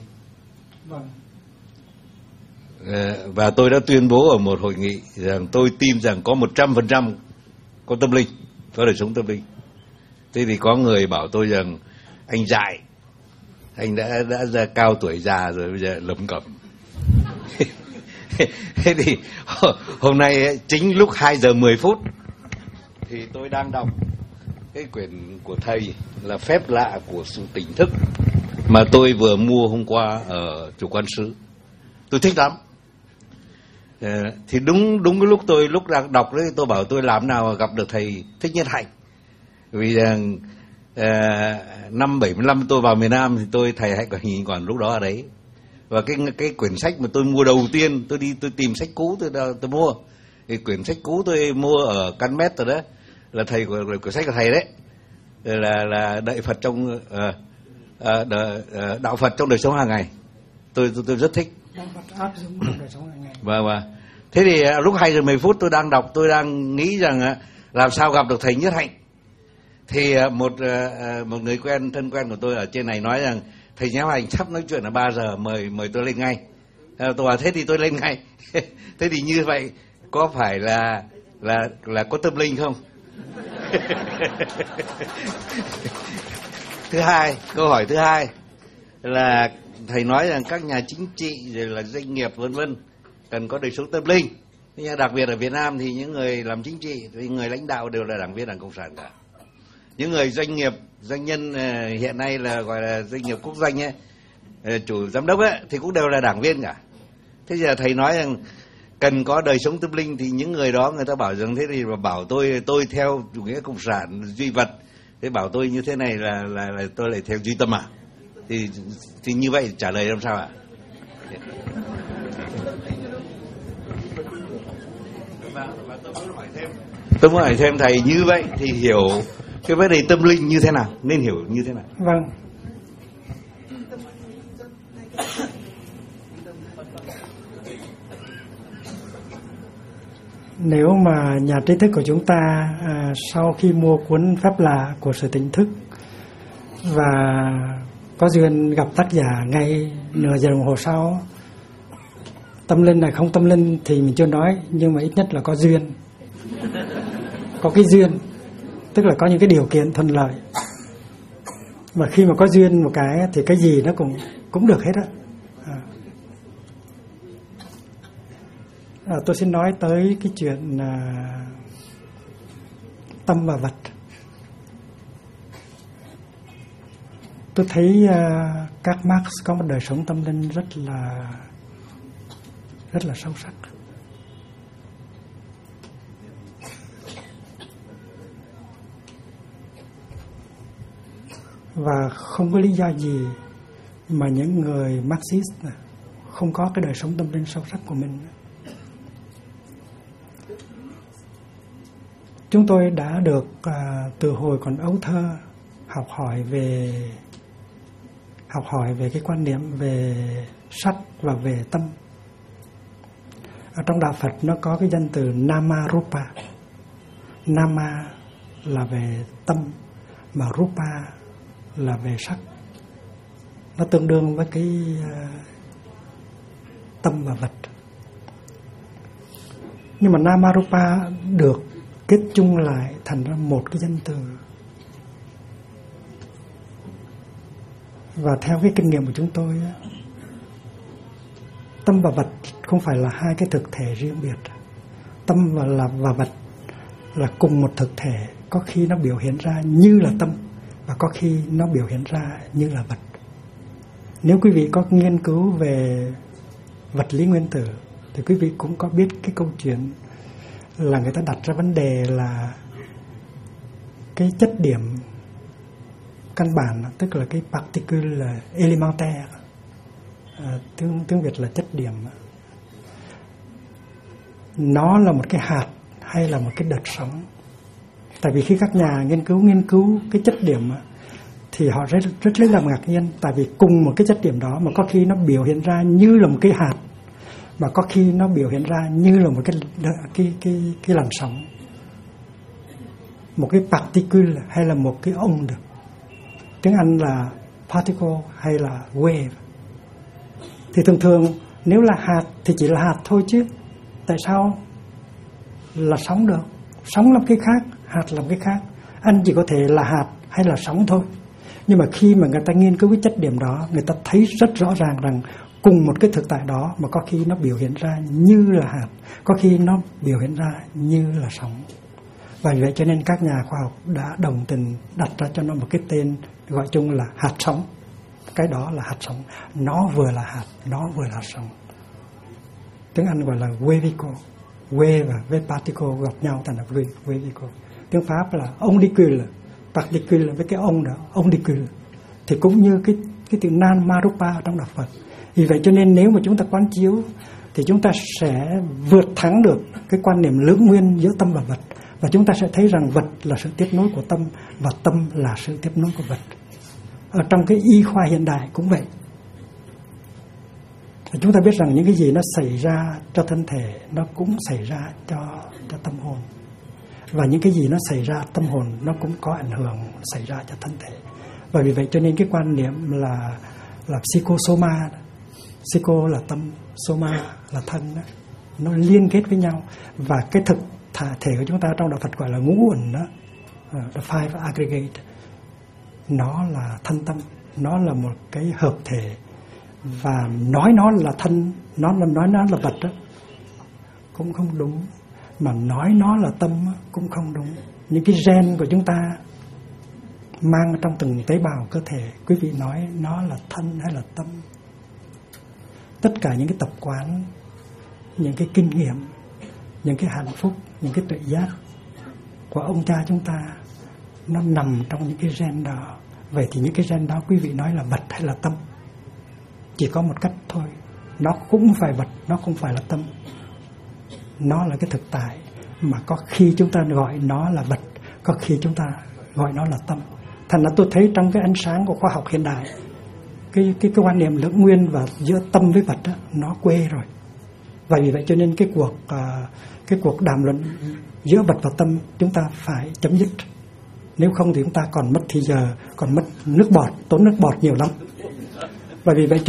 Và tôi đã tuyên bố ở một hội nghị rằng tôi tin rằng có 100% có tâm linh, có đời sống tâm linh. Thế thì có người bảo tôi rằng anh dại, anh đã ra cao tuổi già rồi, bây giờ lẩm cẩm. Thế thì hôm nay chính lúc 2 giờ 10 phút thì tôi đang đọc cái quyển của thầy là Phép lạ của sự tỉnh thức mà tôi vừa mua hôm qua ở Chùa Quan Sứ. Tôi thích lắm. Thì đúng cái lúc đang đọc đấy, tôi bảo tôi làm nào mà gặp được thầy Thích Nhất Hạnh. Vì rằng năm 75 tôi vào miền Nam thì thầy Hạnh còn lúc đó ở đấy. Và cái quyển sách mà tôi mua đầu tiên, tôi tìm sách cũ tôi mua. Cái quyển sách cũ tôi mua ở Căn Mét rồi đó, là quyển sách của thầy đấy, là Đạo Phật trong đời sống hàng ngày. Tôi rất thích. Áp dụng trong đời sống hàng ngày. Vâng. Thế thì lúc 2 giờ 10 phút tôi đang đọc, tôi đang nghĩ rằng làm sao gặp được thầy Nhất Hạnh. Thì một người thân quen của tôi ở trên này nói rằng thầy Nhất Hạnh sắp nói chuyện là 3 giờ, mời tôi lên ngay. Tôi bảo thế thì tôi lên ngay. Thế thì như vậy có phải là có tâm linh không? Câu hỏi thứ hai là thầy nói rằng các nhà chính trị rồi là doanh nghiệp vân vân cần có đời sống tâm linh. Nhưng đặc biệt ở Việt Nam thì những người làm chính trị, thì người lãnh đạo đều là đảng viên Đảng Cộng sản cả. Những người doanh nhân hiện nay là gọi là doanh nghiệp quốc doanh ấy, chủ giám đốc ấy, thì cũng đều là đảng viên cả. Thế giờ thầy nói rằng cần có đời sống tâm linh thì những người đó người ta bảo rằng thế thì mà bảo tôi theo chủ nghĩa cộng sản duy vật, thế bảo tôi như thế này là tôi lại theo duy tâm à? Thì như vậy trả lời làm sao ạ? Và tôi muốn hỏi thêm thầy, như vậy thì hiểu cái vấn đề tâm linh như thế nào, nên hiểu như thế nào? Vâng. Nếu mà nhà trí thức của chúng ta sau khi mua cuốn Phép lạ của sự tỉnh thức và có duyên gặp tác giả ngay nửa giờ đồng hồ sau, tâm linh này không tâm linh thì mình chưa nói, nhưng mà ít nhất là có duyên. Có cái duyên, tức là có những cái điều kiện thuận lợi. Và khi mà có duyên một cái thì cái gì nó cũng được hết á. Tôi xin nói tới cái chuyện tâm và vật. Tôi thấy các Marx có một đời sống tâm linh rất là sâu sắc. Và không có lý do gì mà những người Marxist không có cái đời sống tâm linh sâu sắc của mình. Chúng tôi đã được từ hồi còn ấu thơ học hỏi về cái quan niệm về sắc và về tâm. Ở trong đạo Phật nó có cái danh từ Nama Rupa. Nama là về tâm, mà Rupa là về sắc. Nó tương đương với cái tâm và vật. Nhưng mà Nama Rupa được kết chung lại thành ra một cái danh từ. Và theo cái kinh nghiệm của chúng tôi, tâm và vật không phải là hai cái thực thể riêng biệt. Tâm và vật là cùng một thực thể, có khi nó biểu hiện ra như là tâm và có khi nó biểu hiện ra như là vật. Nếu quý vị có nghiên cứu về vật lý nguyên tử thì quý vị cũng có biết cái câu chuyện là người ta đặt ra vấn đề là cái chất điểm căn bản, tức là cái particle élémentaire, tiếng Việt là chất điểm, nó là một cái hạt hay là một cái đợt sóng. Tại vì khi các nhà nghiên cứu cái chất điểm thì họ rất là ngạc nhiên, tại vì cùng một cái chất điểm đó mà có khi nó biểu hiện ra như là một cái hạt, mà có khi nó biểu hiện ra như là một cái làn sóng, một cái particle hay là một cái ông được. Tiếng Anh là particle hay là wave. Thì thường nếu là hạt thì chỉ là hạt thôi chứ tại sao là sóng được? Sóng là cái khác, hạt là cái khác. Anh chỉ có thể là hạt hay là sóng thôi. Nhưng mà khi mà người ta nghiên cứu cái chất điểm đó, người ta thấy rất rõ ràng rằng cùng một cái thực tại đó mà có khi nó biểu hiện ra như là hạt, có khi nó biểu hiện ra như là sóng. Và vậy cho nên các nhà khoa học đã đồng tình đặt ra cho nó một cái tên gọi chung là hạt sóng. Cái đó là hạt sóng, nó vừa là hạt, nó vừa là sóng. Tiếng Anh gọi là wavicle. Wave và particle gặp nhau thành là wavicle. Tiếng Pháp là ondicule, particle với cái ông đó, ondicule. Thì cũng như cái từ nan marupa trong đạo Phật. Vì vậy cho nên nếu mà chúng ta quán chiếu thì chúng ta sẽ vượt thắng được cái quan niệm lưỡng nguyên giữa tâm và vật. Và chúng ta sẽ thấy rằng vật là sự tiếp nối của tâm và tâm là sự tiếp nối của vật. Ở trong cái y khoa hiện đại cũng vậy. Chúng ta biết rằng những cái gì nó xảy ra cho thân thể nó cũng xảy ra cho tâm hồn. Và những cái gì nó xảy ra tâm hồn nó cũng có ảnh hưởng xảy ra cho thân thể. Và vì vậy cho nên cái quan niệm là psychosoma, psycho là tâm, soma là thân đó, nó liên kết với nhau. Và cái thực thể của chúng ta trong đạo Phật gọi là ngũ uẩn đó, the five aggregate, nó là thân tâm, nó là một cái hợp thể. Và nói nó là thân, nói nó là vật đó cũng không đúng, mà nói nó là tâm cũng không đúng. Những cái gen của chúng ta mang trong từng tế bào cơ thể, quý vị nói nó là thân hay là tâm? Tất cả những cái tập quán, những cái kinh nghiệm, những cái hạnh phúc, những cái tuệ giác của ông cha chúng ta nó nằm trong những cái gen đó. Vậy thì những cái gen đó quý vị nói là vật hay là tâm? Chỉ có một cách thôi, nó cũng phải vật, nó không phải là tâm. Nó là cái thực tại mà có khi chúng ta gọi nó là vật, có khi chúng ta gọi nó là tâm. Thành ra tôi thấy trong cái ánh sáng của khoa học hiện đại, cái quan niệm lưỡng nguyên và giữa tâm với vật đó, nó quê rồi. Và vì vậy cho nên cái cuộc đàm luận giữa vật và tâm chúng ta phải chấm dứt. Nếu không thì chúng ta còn mất thì giờ, còn mất nước bọt, tốn nước bọt nhiều lắm. Và vì vậy cho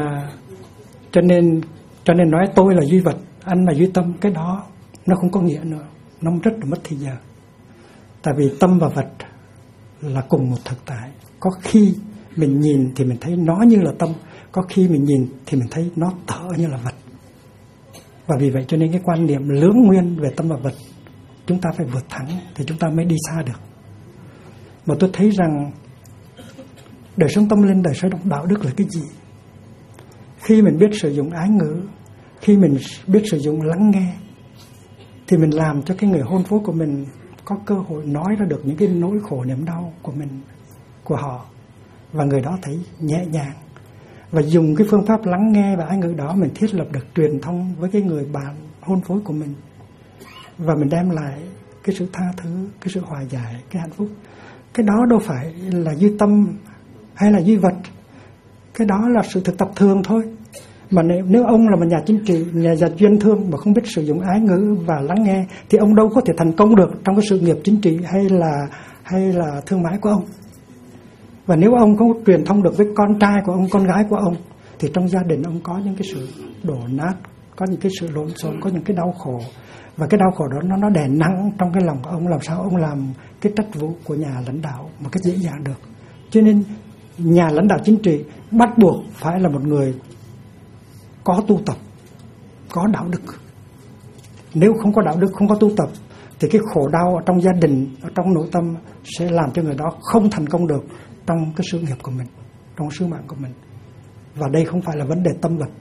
nên nói tôi là duy vật, anh là duy tâm, cái đó nó không có nghĩa nữa, nó rất là mất thì giờ. Tại vì tâm và vật là cùng một thực tại. Có khi mình nhìn thì mình thấy nó như là tâm, có khi mình nhìn thì mình thấy nó thở như là vật. Và vì vậy cho nên cái quan niệm lưỡng nguyên về tâm và vật chúng ta phải vượt thắng thì chúng ta mới đi xa được. Mà tôi thấy rằng đời sống tâm linh, đời sống đạo đức là cái gì? Khi mình biết sử dụng ái ngữ, khi mình biết sử dụng lắng nghe, thì mình làm cho cái người hôn phối của mình có cơ hội nói ra được những cái nỗi khổ niềm đau của mình, của họ, và người đó thấy nhẹ nhàng. Và dùng cái phương pháp lắng nghe và ái ngữ đó mình thiết lập được truyền thông với cái người bạn hôn phối của mình, và mình đem lại cái sự tha thứ, cái sự hòa giải, cái hạnh phúc. Cái đó đâu phải là duy tâm hay là duy vật, cái đó là sự thực tập thường thôi. Mà nếu ông là một nhà chính trị, nhà duyên thương mà không biết sử dụng ái ngữ và lắng nghe thì ông đâu có thể thành công được trong cái sự nghiệp chính trị hay là thương mại của ông. Và nếu ông không truyền thông được với con trai của ông, con gái của ông, thì trong gia đình ông có những cái sự đổ nát, có những cái sự lộn xộn, có những cái đau khổ. Và cái đau khổ đó nó đè nặng trong cái lòng của ông, làm sao ông làm cái trách vụ của nhà lãnh đạo một cách dễ dàng được. Cho nên nhà lãnh đạo chính trị bắt buộc phải là một người có tu tập, có đạo đức. Nếu không có đạo đức, không có tu tập thì cái khổ đau ở trong gia đình, ở trong nội tâm sẽ làm cho người đó không thành công được trong cái sự nghiệp của mình, trong sứ mạng của mình. Và đây không phải là vấn đề tâm vật,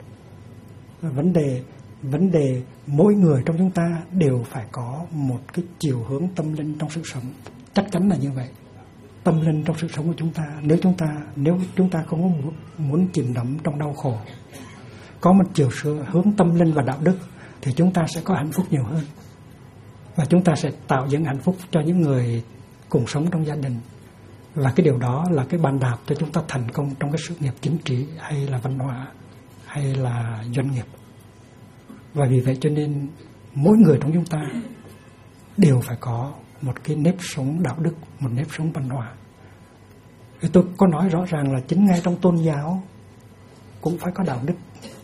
vấn đề mỗi người trong chúng ta đều phải có một cái chiều hướng tâm linh trong sự sống. Chắc chắn là như vậy. Tâm linh trong sự sống của chúng ta, nếu chúng ta không muốn chìm đắm trong đau khổ, có một chiều hướng tâm linh và đạo đức, thì chúng ta sẽ có hạnh phúc nhiều hơn. Và chúng ta sẽ tạo dựng hạnh phúc cho những người cùng sống trong gia đình. Và cái điều đó là cái bàn đạp cho chúng ta thành công trong cái sự nghiệp chính trị hay là văn hóa hay là doanh nghiệp. Và vì vậy cho nên mỗi người trong chúng ta đều phải có một cái nếp sống đạo đức, một nếp sống văn hóa. Tôi có nói rõ ràng là chính ngay trong tôn giáo cũng phải có đạo đức.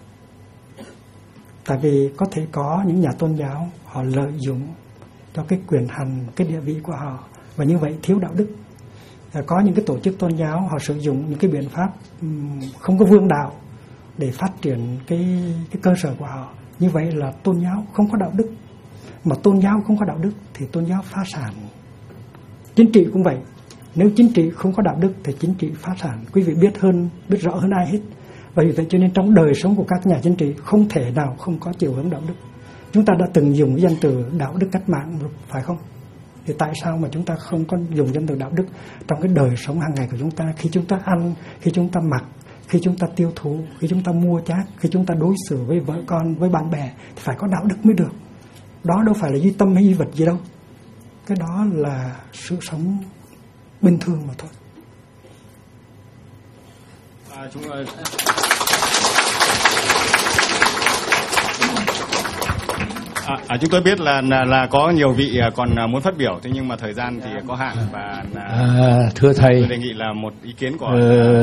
Tại vì có thể có những nhà tôn giáo họ lợi dụng cho cái quyền hành, cái địa vị của họ, và như vậy thiếu đạo đức. Có những cái tổ chức tôn giáo họ sử dụng những cái biện pháp không có vương đạo để phát triển cái cơ sở của họ. Như vậy là tôn giáo không có đạo đức. Mà tôn giáo không có đạo đức thì tôn giáo phá sản. Chính trị cũng vậy. Nếu chính trị không có đạo đức thì chính trị phá sản. Quý vị biết rõ hơn ai hết. Và vì vậy cho nên trong đời sống của các nhà chính trị không thể nào không có chiều hướng đạo đức. Chúng ta đã từng dùng cái danh từ đạo đức cách mạng, phải không? Thì tại sao mà chúng ta không có dùng danh từ đạo đức trong cái đời sống hàng ngày của chúng ta? Khi chúng ta ăn, khi chúng ta mặc, khi chúng ta tiêu thụ, khi chúng ta mua chác, khi chúng ta đối xử với vợ con, với bạn bè thì phải có đạo đức mới được. Đó đâu phải là duy tâm hay duy vật gì đâu. Cái đó là sự sống bình thường mà thôi. Chúng tôi biết là có nhiều vị còn muốn phát biểu, thế nhưng mà thời gian thì có hạn, và thưa thầy, tôi đề nghị là một ý kiến của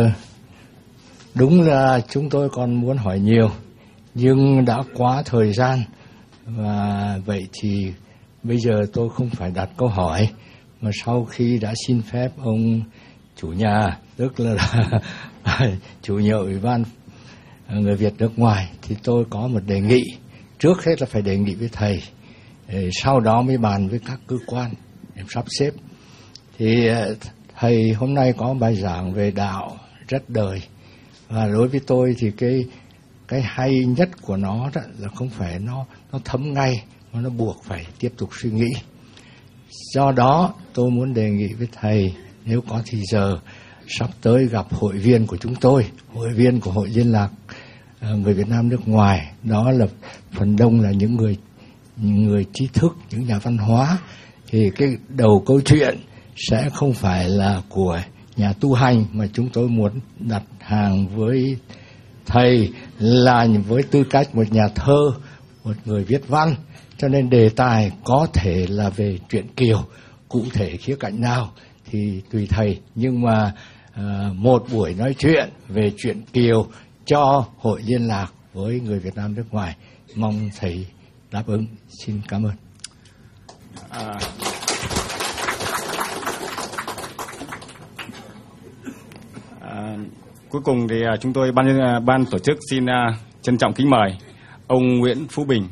đúng là chúng tôi còn muốn hỏi nhiều, nhưng đã quá thời gian, và vậy thì bây giờ tôi không phải đặt câu hỏi, mà sau khi đã xin phép ông chủ nhà, tức là chủ nhiệm Ủy ban người Việt nước ngoài, thì tôi có một đề nghị. Trước hết là phải đề nghị với thầy, sau đó mới bàn với các cơ quan để sắp xếp. Thì thầy hôm nay có bài giảng về đạo rất đời, và đối với tôi thì cái hay nhất của nó đó là không phải nó thấm ngay, mà nó buộc phải tiếp tục suy nghĩ. Do đó tôi muốn đề nghị với thầy, nếu có thì giờ sắp tới gặp hội viên của chúng tôi, hội viên của Hội Liên lạc người Việt Nam nước ngoài, đó là phần đông là những người trí thức, những nhà văn hóa, thì cái đầu câu chuyện sẽ không phải là của nhà tu hành, mà chúng tôi muốn đặt hàng với thầy là với tư cách một nhà thơ, một người viết văn, cho nên đề tài có thể là về truyện Kiều, cụ thể khía cạnh nào thì tùy thầy, nhưng mà một buổi nói chuyện về truyện Kiều cho Hội Liên lạc với người Việt Nam nước ngoài, mong thầy đáp ứng. Xin cảm ơn. Cuối cùng thì chúng tôi ban tổ chức xin trân trọng kính mời ông Nguyễn Phú Bình.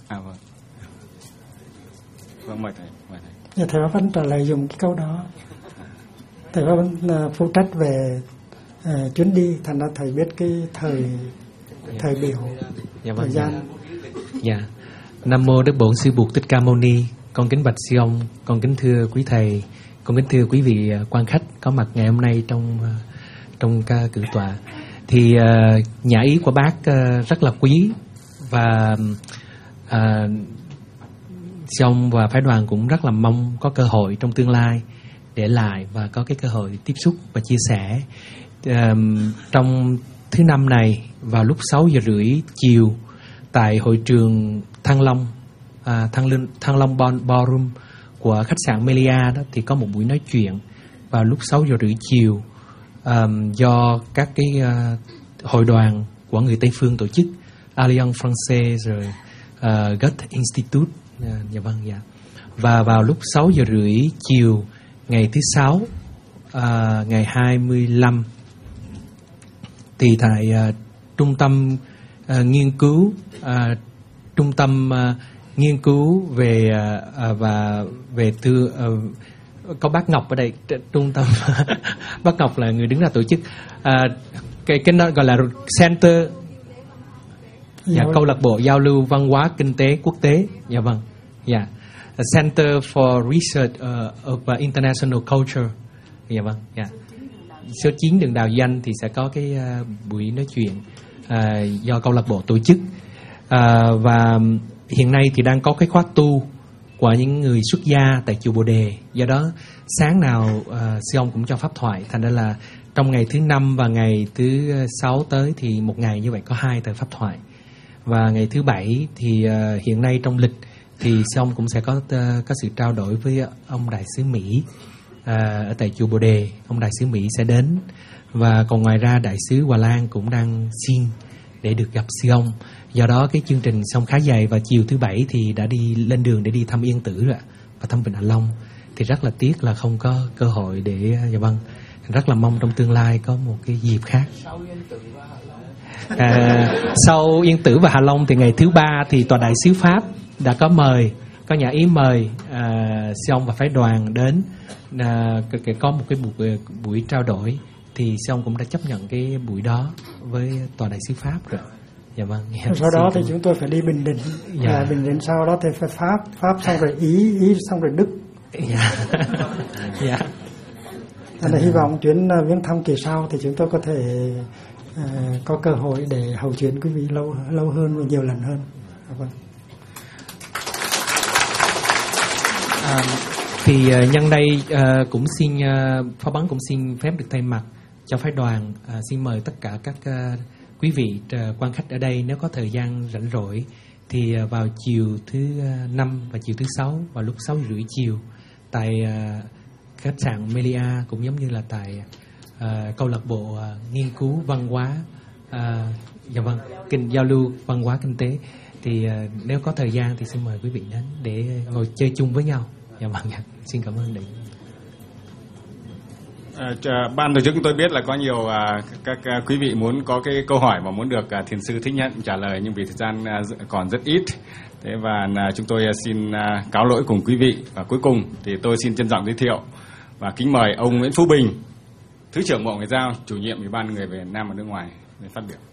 Vâng, mời thầy. Thầy Pháp Văn trả lời dùng cái câu đó. Thầy Pháp Văn phụ trách về chuyến đi, thành ra thầy biết cái thời biểu, thời gian. Dạ. Nam mô Đức Bổn Sư Bụt Thích Ca Mâu Ni. Con kính bạch sư ông, con kính thưa quý thầy, con kính thưa quý vị quan khách có mặt ngày hôm nay trong ca cử tọa. Thì nhã ý của bác rất là quý, và sư ông và phái đoàn cũng rất là mong có cơ hội trong tương lai để lại và có cái cơ hội tiếp xúc và chia sẻ. Trong thứ năm này vào lúc 6:30 chiều tại hội trường Thăng Long Ballroom của khách sạn Melia đó, thì có một buổi nói chuyện vào lúc 6:30 chiều do các cái hội đoàn của người Tây phương tổ chức, Alliance Française rồi Goethe Institute, dạ vâng, dạ. Và vào lúc 6:30 chiều ngày thứ Sáu, ngày 25 thì tại trung tâm nghiên cứu nghiên cứu về và về có bác Ngọc ở đây, trung tâm bác Ngọc là người đứng ra tổ chức cái nó gọi là Center, câu lạc bộ giao lưu văn hóa kinh tế quốc tế. Dạ vâng, dạ, Center for Research of International Culture. Dạ vâng, dạ. Số 9 đường Đào Danh thì sẽ có cái buổi nói chuyện do câu lạc bộ tổ chức, và hiện nay thì đang có cái khóa tu của những người xuất gia tại chùa Bồ Đề. Do đó sáng nào sư ông cũng cho pháp thoại, thành ra là trong ngày thứ 5 và ngày thứ 6 tới thì một ngày như vậy có 2 tờ pháp thoại. Và ngày thứ 7 thì hiện nay trong lịch thì sư ông cũng sẽ có sự trao đổi với ông đại sứ Mỹ ở tại chùa Bồ Đề. Ông đại sứ Mỹ sẽ đến, và còn ngoài ra đại sứ Hòa Lan cũng đang xin để được gặp sư ông. Do đó cái chương trình xong khá dày, và chiều thứ 7 thì đã đi lên đường để đi thăm Yên Tử rồi và thăm Vịnh Hạ Long. Thì rất là tiếc là không có cơ hội để, dạ vâng, rất là mong trong tương lai có một cái dịp khác. Sau Yên Tử và Hạ Long thì ngày thứ 3 thì tòa đại sứ Pháp đã có mời, có nhà ý mời sư ông và phái đoàn đến có một cái buổi trao đổi, thì sư ông cũng đã chấp nhận cái buổi đó với tòa đại sứ Pháp rồi. Dạ vâng. Sau đó thì chúng tôi phải đi Bình Định, dạ. Bình Định sau đó thì phải Pháp xong rồi Ý xong rồi Đức. Dạ. Dạ. Nên hy vọng chuyến viếng thăm kỳ sau thì chúng tôi có thể có cơ hội để hậu chuyển quý vị lâu hơn và nhiều lần hơn. Vâng. Thì nhân đây cũng xin phó bắn cũng xin phép được thay mặt cho phái đoàn xin mời tất cả các quý vị quan khách ở đây, nếu có thời gian rảnh rỗi thì vào chiều thứ 5 và chiều thứ 6 vào lúc 6:30 chiều tại khách sạn Melia, cũng giống như là tại câu lạc bộ nghiên cứu văn hóa, dạ vâng, giao lưu văn hóa kinh tế, thì nếu có thời gian thì xin mời quý vị đến để ngồi chơi chung với nhau. Dạ vâng, xin cảm ơn đại. Ban tổ chức tôi biết là có nhiều các quý vị muốn có cái câu hỏi mà muốn được thiền sư Thích Nhận trả lời, nhưng vì thời gian còn rất ít, thế và chúng tôi xin cáo lỗi cùng quý vị. Và cuối cùng thì tôi xin trân trọng giới thiệu và kính mời ông Nguyễn Phú Bình, Thứ trưởng Bộ Ngoại giao, chủ nhiệm Ủy ban người Việt Nam ở nước ngoài để phát biểu.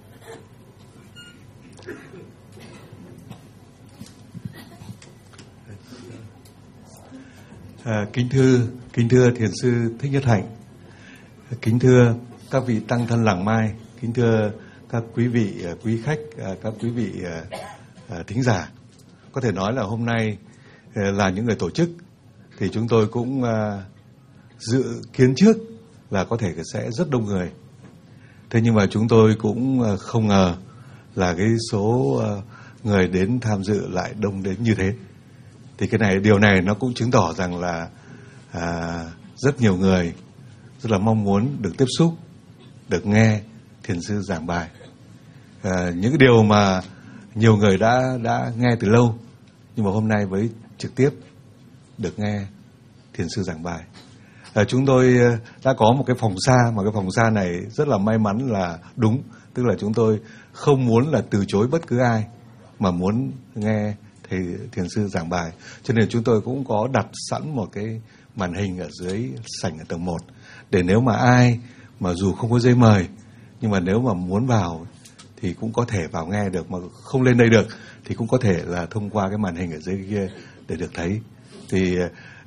Kính thưa thiền sư Thích Nhất Hạnh, kính thưa các vị tăng thân làng Mai, kính thưa các quý vị quý khách, các quý vị thính giả. Có thể nói là hôm nay là những người tổ chức thì chúng tôi cũng dự kiến trước là có thể sẽ rất đông người. Thế nhưng mà chúng tôi cũng không ngờ là cái số người đến tham dự lại đông đến như thế. Thì điều này nó cũng chứng tỏ rằng là rất nhiều người rất là mong muốn được tiếp xúc, được nghe thiền sư giảng bài. Những cái điều mà nhiều người đã nghe từ lâu, nhưng mà hôm nay với trực tiếp được nghe thiền sư giảng bài. Chúng tôi đã có một cái phòng xa, mà cái phòng xa này rất là may mắn là đúng, tức là chúng tôi không muốn là từ chối bất cứ ai mà muốn nghe thầy thiền sư giảng bài, cho nên chúng tôi cũng có đặt sẵn một cái màn hình ở dưới sảnh ở tầng 1, để nếu mà ai mà dù không có giấy mời, nhưng mà nếu mà muốn vào thì cũng có thể vào nghe được, mà không lên đây được thì cũng có thể là thông qua cái màn hình ở dưới kia để được thấy. Thì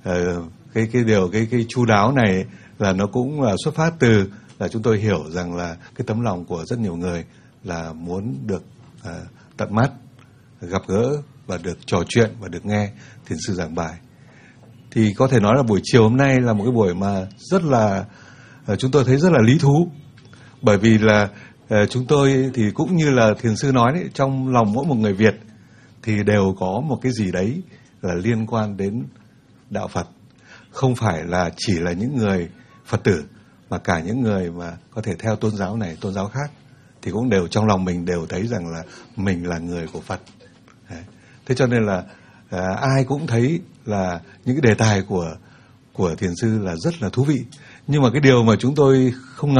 cái chu đáo này là nó cũng là xuất phát từ là chúng tôi hiểu rằng là cái tấm lòng của rất nhiều người là muốn được tận mắt gặp gỡ và được trò chuyện và được nghe thiền sư giảng bài. Thì có thể nói là buổi chiều hôm nay là một cái buổi mà rất là chúng tôi thấy rất là lý thú, bởi vì là chúng tôi thì cũng như là thiền sư nói đấy, trong lòng mỗi một người Việt thì đều có một cái gì đấy là liên quan đến đạo Phật, không phải là chỉ là những người Phật tử, mà cả những người mà có thể theo tôn giáo này tôn giáo khác thì cũng đều trong lòng mình đều thấy rằng là mình là người của Phật. Đấy. Thế cho nên là ai cũng thấy là những cái đề tài của thiền sư là rất là thú vị. Nhưng mà cái điều mà chúng tôi không ngờ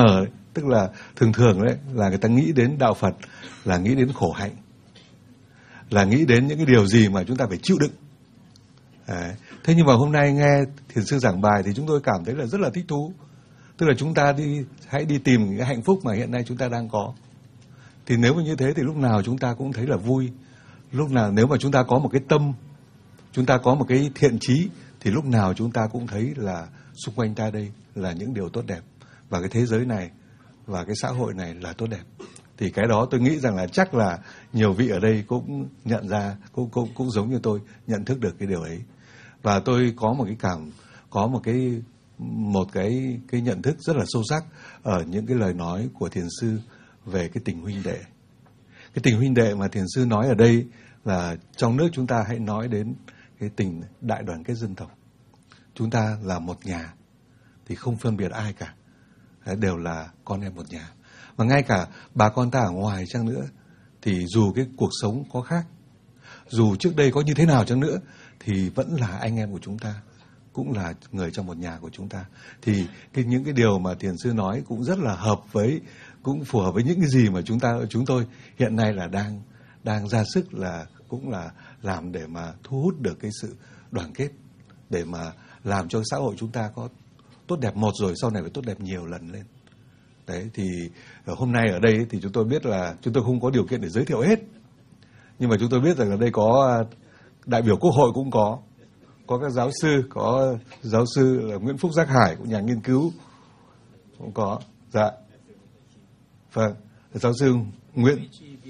Tức là thường thường đấy là người ta nghĩ đến đạo Phật là nghĩ đến khổ hạnh, là nghĩ đến những cái điều gì mà chúng ta phải chịu đựng. Đấy. Thế nhưng mà hôm nay nghe thiền sư giảng bài thì chúng tôi cảm thấy là rất là thích thú. Tức là chúng ta hãy đi tìm cái hạnh phúc mà hiện nay chúng ta đang có. Thì nếu mà như thế thì lúc nào chúng ta cũng thấy là vui. Lúc nào nếu mà chúng ta có một cái tâm, chúng ta có một cái thiện chí, thì lúc nào chúng ta cũng thấy là xung quanh ta đây là những điều tốt đẹp. Và cái thế giới này và cái xã hội này là tốt đẹp. Thì cái đó tôi nghĩ rằng là chắc là nhiều vị ở đây cũng nhận ra, cũng giống như tôi nhận thức được cái điều ấy. Và tôi có một cái nhận thức rất là sâu sắc ở những cái lời nói của thiền sư về cái tình huynh đệ. Cái tình huynh đệ mà thiền sư nói ở đây là trong nước chúng ta hãy nói đến cái tình đại đoàn kết dân tộc. Chúng ta là một nhà thì không phân biệt ai cả, đều là con em một nhà. Và ngay cả bà con ta ở ngoài chăng nữa thì dù cái cuộc sống có khác, dù trước đây có như thế nào chăng nữa thì vẫn là anh em của chúng ta, cũng là người trong một nhà của chúng ta. Thì những cái điều mà thiền sư nói cũng rất là cũng phù hợp với những cái gì mà chúng tôi hiện nay là đang ra sức là cũng là làm để mà thu hút được cái sự đoàn kết, để mà làm cho xã hội chúng ta có tốt đẹp một rồi sau này phải tốt đẹp nhiều lần lên. Đấy, thì hôm nay ở đây thì chúng tôi biết là chúng tôi không có điều kiện để giới thiệu hết, nhưng mà chúng tôi biết rằng ở đây có đại biểu Quốc hội cũng có các giáo sư, có giáo sư là Nguyễn Phúc Giác Hải, cũng nhà nghiên cứu cũng có, dạ, vâng, giáo sư Nguyễn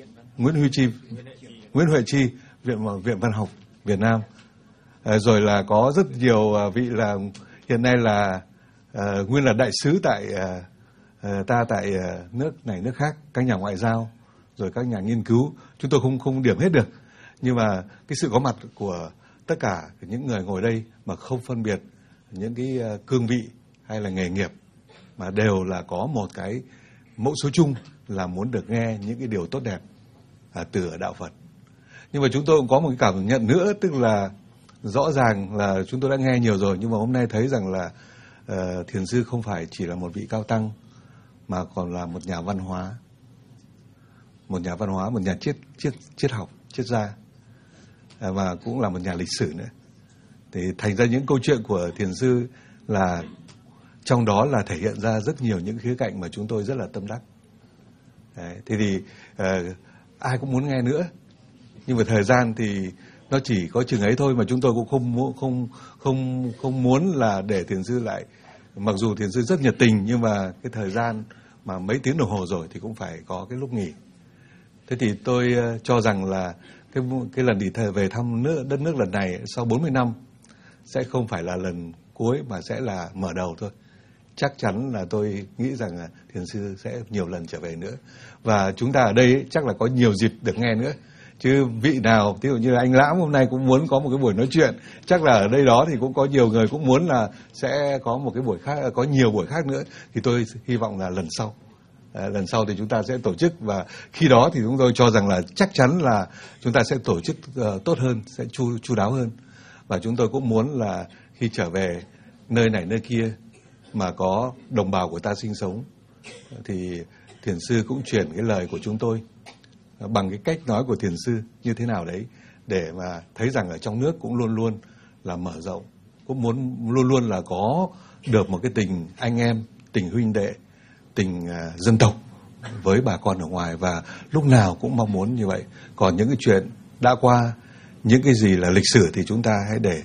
Huệ Chi, Viện Văn học Việt Nam, rồi là có rất nhiều vị là hiện nay là nguyên là đại sứ tại nước này nước khác, các nhà ngoại giao, rồi các nhà nghiên cứu, chúng tôi không điểm hết được, nhưng mà cái sự có mặt của tất cả những người ngồi đây mà không phân biệt những cái cương vị hay là nghề nghiệp, mà đều là có một cái mẫu số chung là muốn được nghe những cái điều tốt đẹp từ ở đạo Phật. Nhưng mà chúng tôi cũng có một cái cảm nhận nữa, tức là rõ ràng là chúng tôi đã nghe nhiều rồi, nhưng mà hôm nay thấy rằng là thiền sư không phải chỉ là một vị cao tăng, mà còn là một nhà văn hóa, một nhà triết học, triết gia, và cũng là một nhà lịch sử nữa. Thì thành ra những câu chuyện của thiền sư là trong đó là thể hiện ra rất nhiều những khía cạnh mà chúng tôi rất là tâm đắc. Đấy, thì ai cũng muốn nghe nữa, nhưng mà thời gian thì nó chỉ có chừng ấy thôi, mà chúng tôi cũng không muốn là để thiền sư lại, mặc dù thiền sư rất nhiệt tình, nhưng mà cái thời gian mà mấy tiếng đồng hồ rồi thì cũng phải có cái lúc nghỉ. Thế thì tôi cho rằng là cái lần đi về thăm đất nước lần này sau 40 năm sẽ không phải là lần cuối, mà sẽ là mở đầu thôi. Chắc chắn là tôi nghĩ rằng là thiền sư sẽ nhiều lần trở về nữa, và chúng ta ở đây chắc là có nhiều dịp được nghe nữa. Chứ vị nào, ví dụ như là anh Lãm hôm nay cũng muốn có một cái buổi nói chuyện, chắc là ở đây đó thì cũng có nhiều người cũng muốn là sẽ có một cái buổi khác, có nhiều buổi khác nữa. Thì tôi hy vọng là lần sau thì chúng ta sẽ tổ chức, và khi đó thì chúng tôi cho rằng là chắc chắn là chúng ta sẽ tổ chức tốt hơn, sẽ chu đáo hơn. Và chúng tôi cũng muốn là khi trở về nơi này nơi kia mà có đồng bào của ta sinh sống, thì thiền sư cũng truyền cái lời của chúng tôi bằng cái cách nói của thiền sư như thế nào đấy, để mà thấy rằng ở trong nước cũng luôn luôn là mở rộng, cũng muốn luôn luôn là có được một cái tình anh em, tình huynh đệ, tình dân tộc với bà con ở ngoài, và lúc nào cũng mong muốn như vậy. Còn những cái chuyện đã qua, những cái gì là lịch sử thì chúng ta hãy để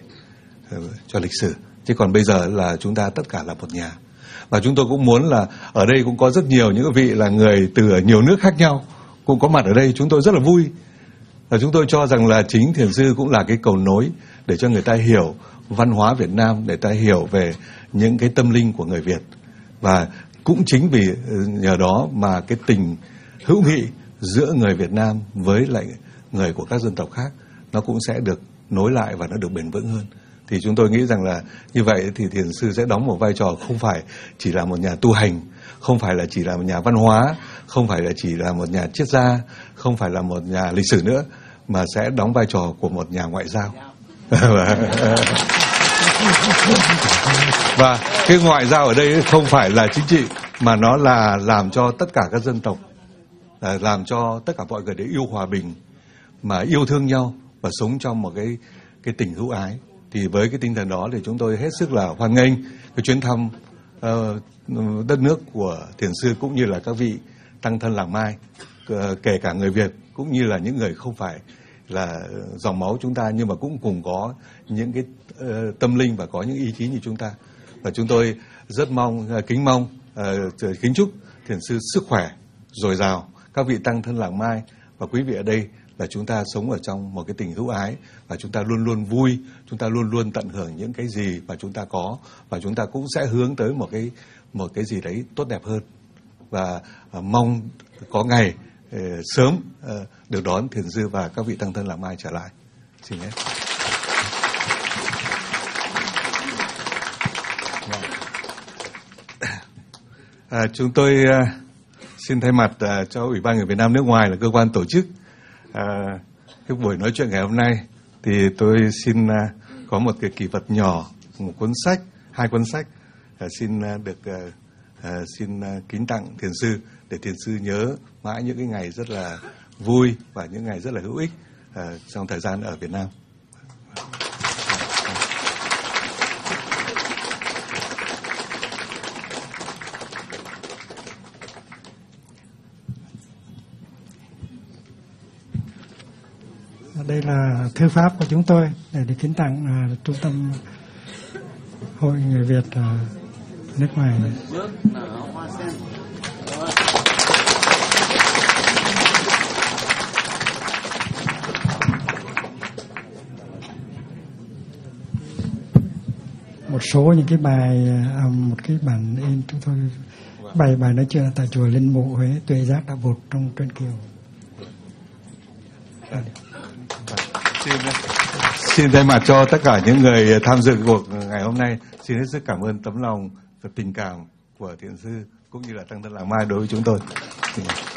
cho lịch sử, chứ còn bây giờ là chúng ta tất cả là một nhà. Và chúng tôi cũng muốn là ở đây cũng có rất nhiều những vị là người từ ở nhiều nước khác nhau cũng có mặt ở đây, chúng tôi rất là vui. Và chúng tôi cho rằng là chính thiền sư cũng là cái cầu nối để cho người ta hiểu văn hóa Việt Nam, để ta hiểu về những cái tâm linh của người Việt. Và cũng chính vì nhờ đó mà cái tình hữu nghị giữa người Việt Nam với lại người của các dân tộc khác nó cũng sẽ được nối lại và nó được bền vững hơn. Thì chúng tôi nghĩ rằng là như vậy thì thiền sư sẽ đóng một vai trò không phải chỉ là một nhà tu hành, không phải là chỉ là một nhà văn hóa, không phải là chỉ là một nhà triết gia, không phải là một nhà lịch sử nữa, mà sẽ đóng vai trò của một nhà ngoại giao. Và cái ngoại giao ở đây không phải là chính trị, mà nó là làm cho tất cả các dân tộc, làm cho tất cả mọi người để yêu hòa bình, mà yêu thương nhau và sống trong một cái tình hữu ái. Thì với cái tinh thần đó thì chúng tôi hết sức là hoan nghênh cái chuyến thăm đất nước của Thiền sư cũng như là các vị tăng thân Làng Mai, kể cả người Việt cũng như là những người không phải là dòng máu chúng ta, nhưng mà cũng cùng có những cái tâm linh và có những ý chí như chúng ta. Và chúng tôi rất kính chúc Thiền sư sức khỏe dồi dào, các vị tăng thân Làng Mai và quý vị ở đây là chúng ta sống ở trong một cái tình hữu ái, và chúng ta luôn luôn vui, chúng ta luôn luôn tận hưởng những cái gì mà chúng ta có, và chúng ta cũng sẽ hướng tới một cái gì đấy tốt đẹp hơn, và mong có ngày sớm được đón Thiền sư và các vị tăng thân Làng Mai trở lại. Xin nhé. Chúng tôi xin thay mặt cho Ủy ban Người Việt Nam nước ngoài là cơ quan tổ chức cái buổi nói chuyện ngày hôm nay, thì tôi xin có một cái kỷ vật nhỏ, một cuốn sách, 2 cuốn sách xin được xin kính tặng Thiền sư, để Thiền sư nhớ mãi những cái ngày rất là vui và những ngày rất là hữu ích trong thời gian ở Việt Nam. Đây là thư pháp của chúng tôi để kính tặng Trung tâm Hội Người Việt nước ngoài. Một số những cái bài, một cái bản in chúng tôi bài nói chuyện tại chùa Linh Mộ Huế, Tuệ Giác Đạo Bụt trong Truyện Kiều. Xin thay mặt cho tất cả những người tham dự cuộc ngày hôm nay, xin hết sức cảm ơn tấm lòng và tình cảm của Thiền sư cũng như là tăng thân Làng Mai đối với chúng tôi.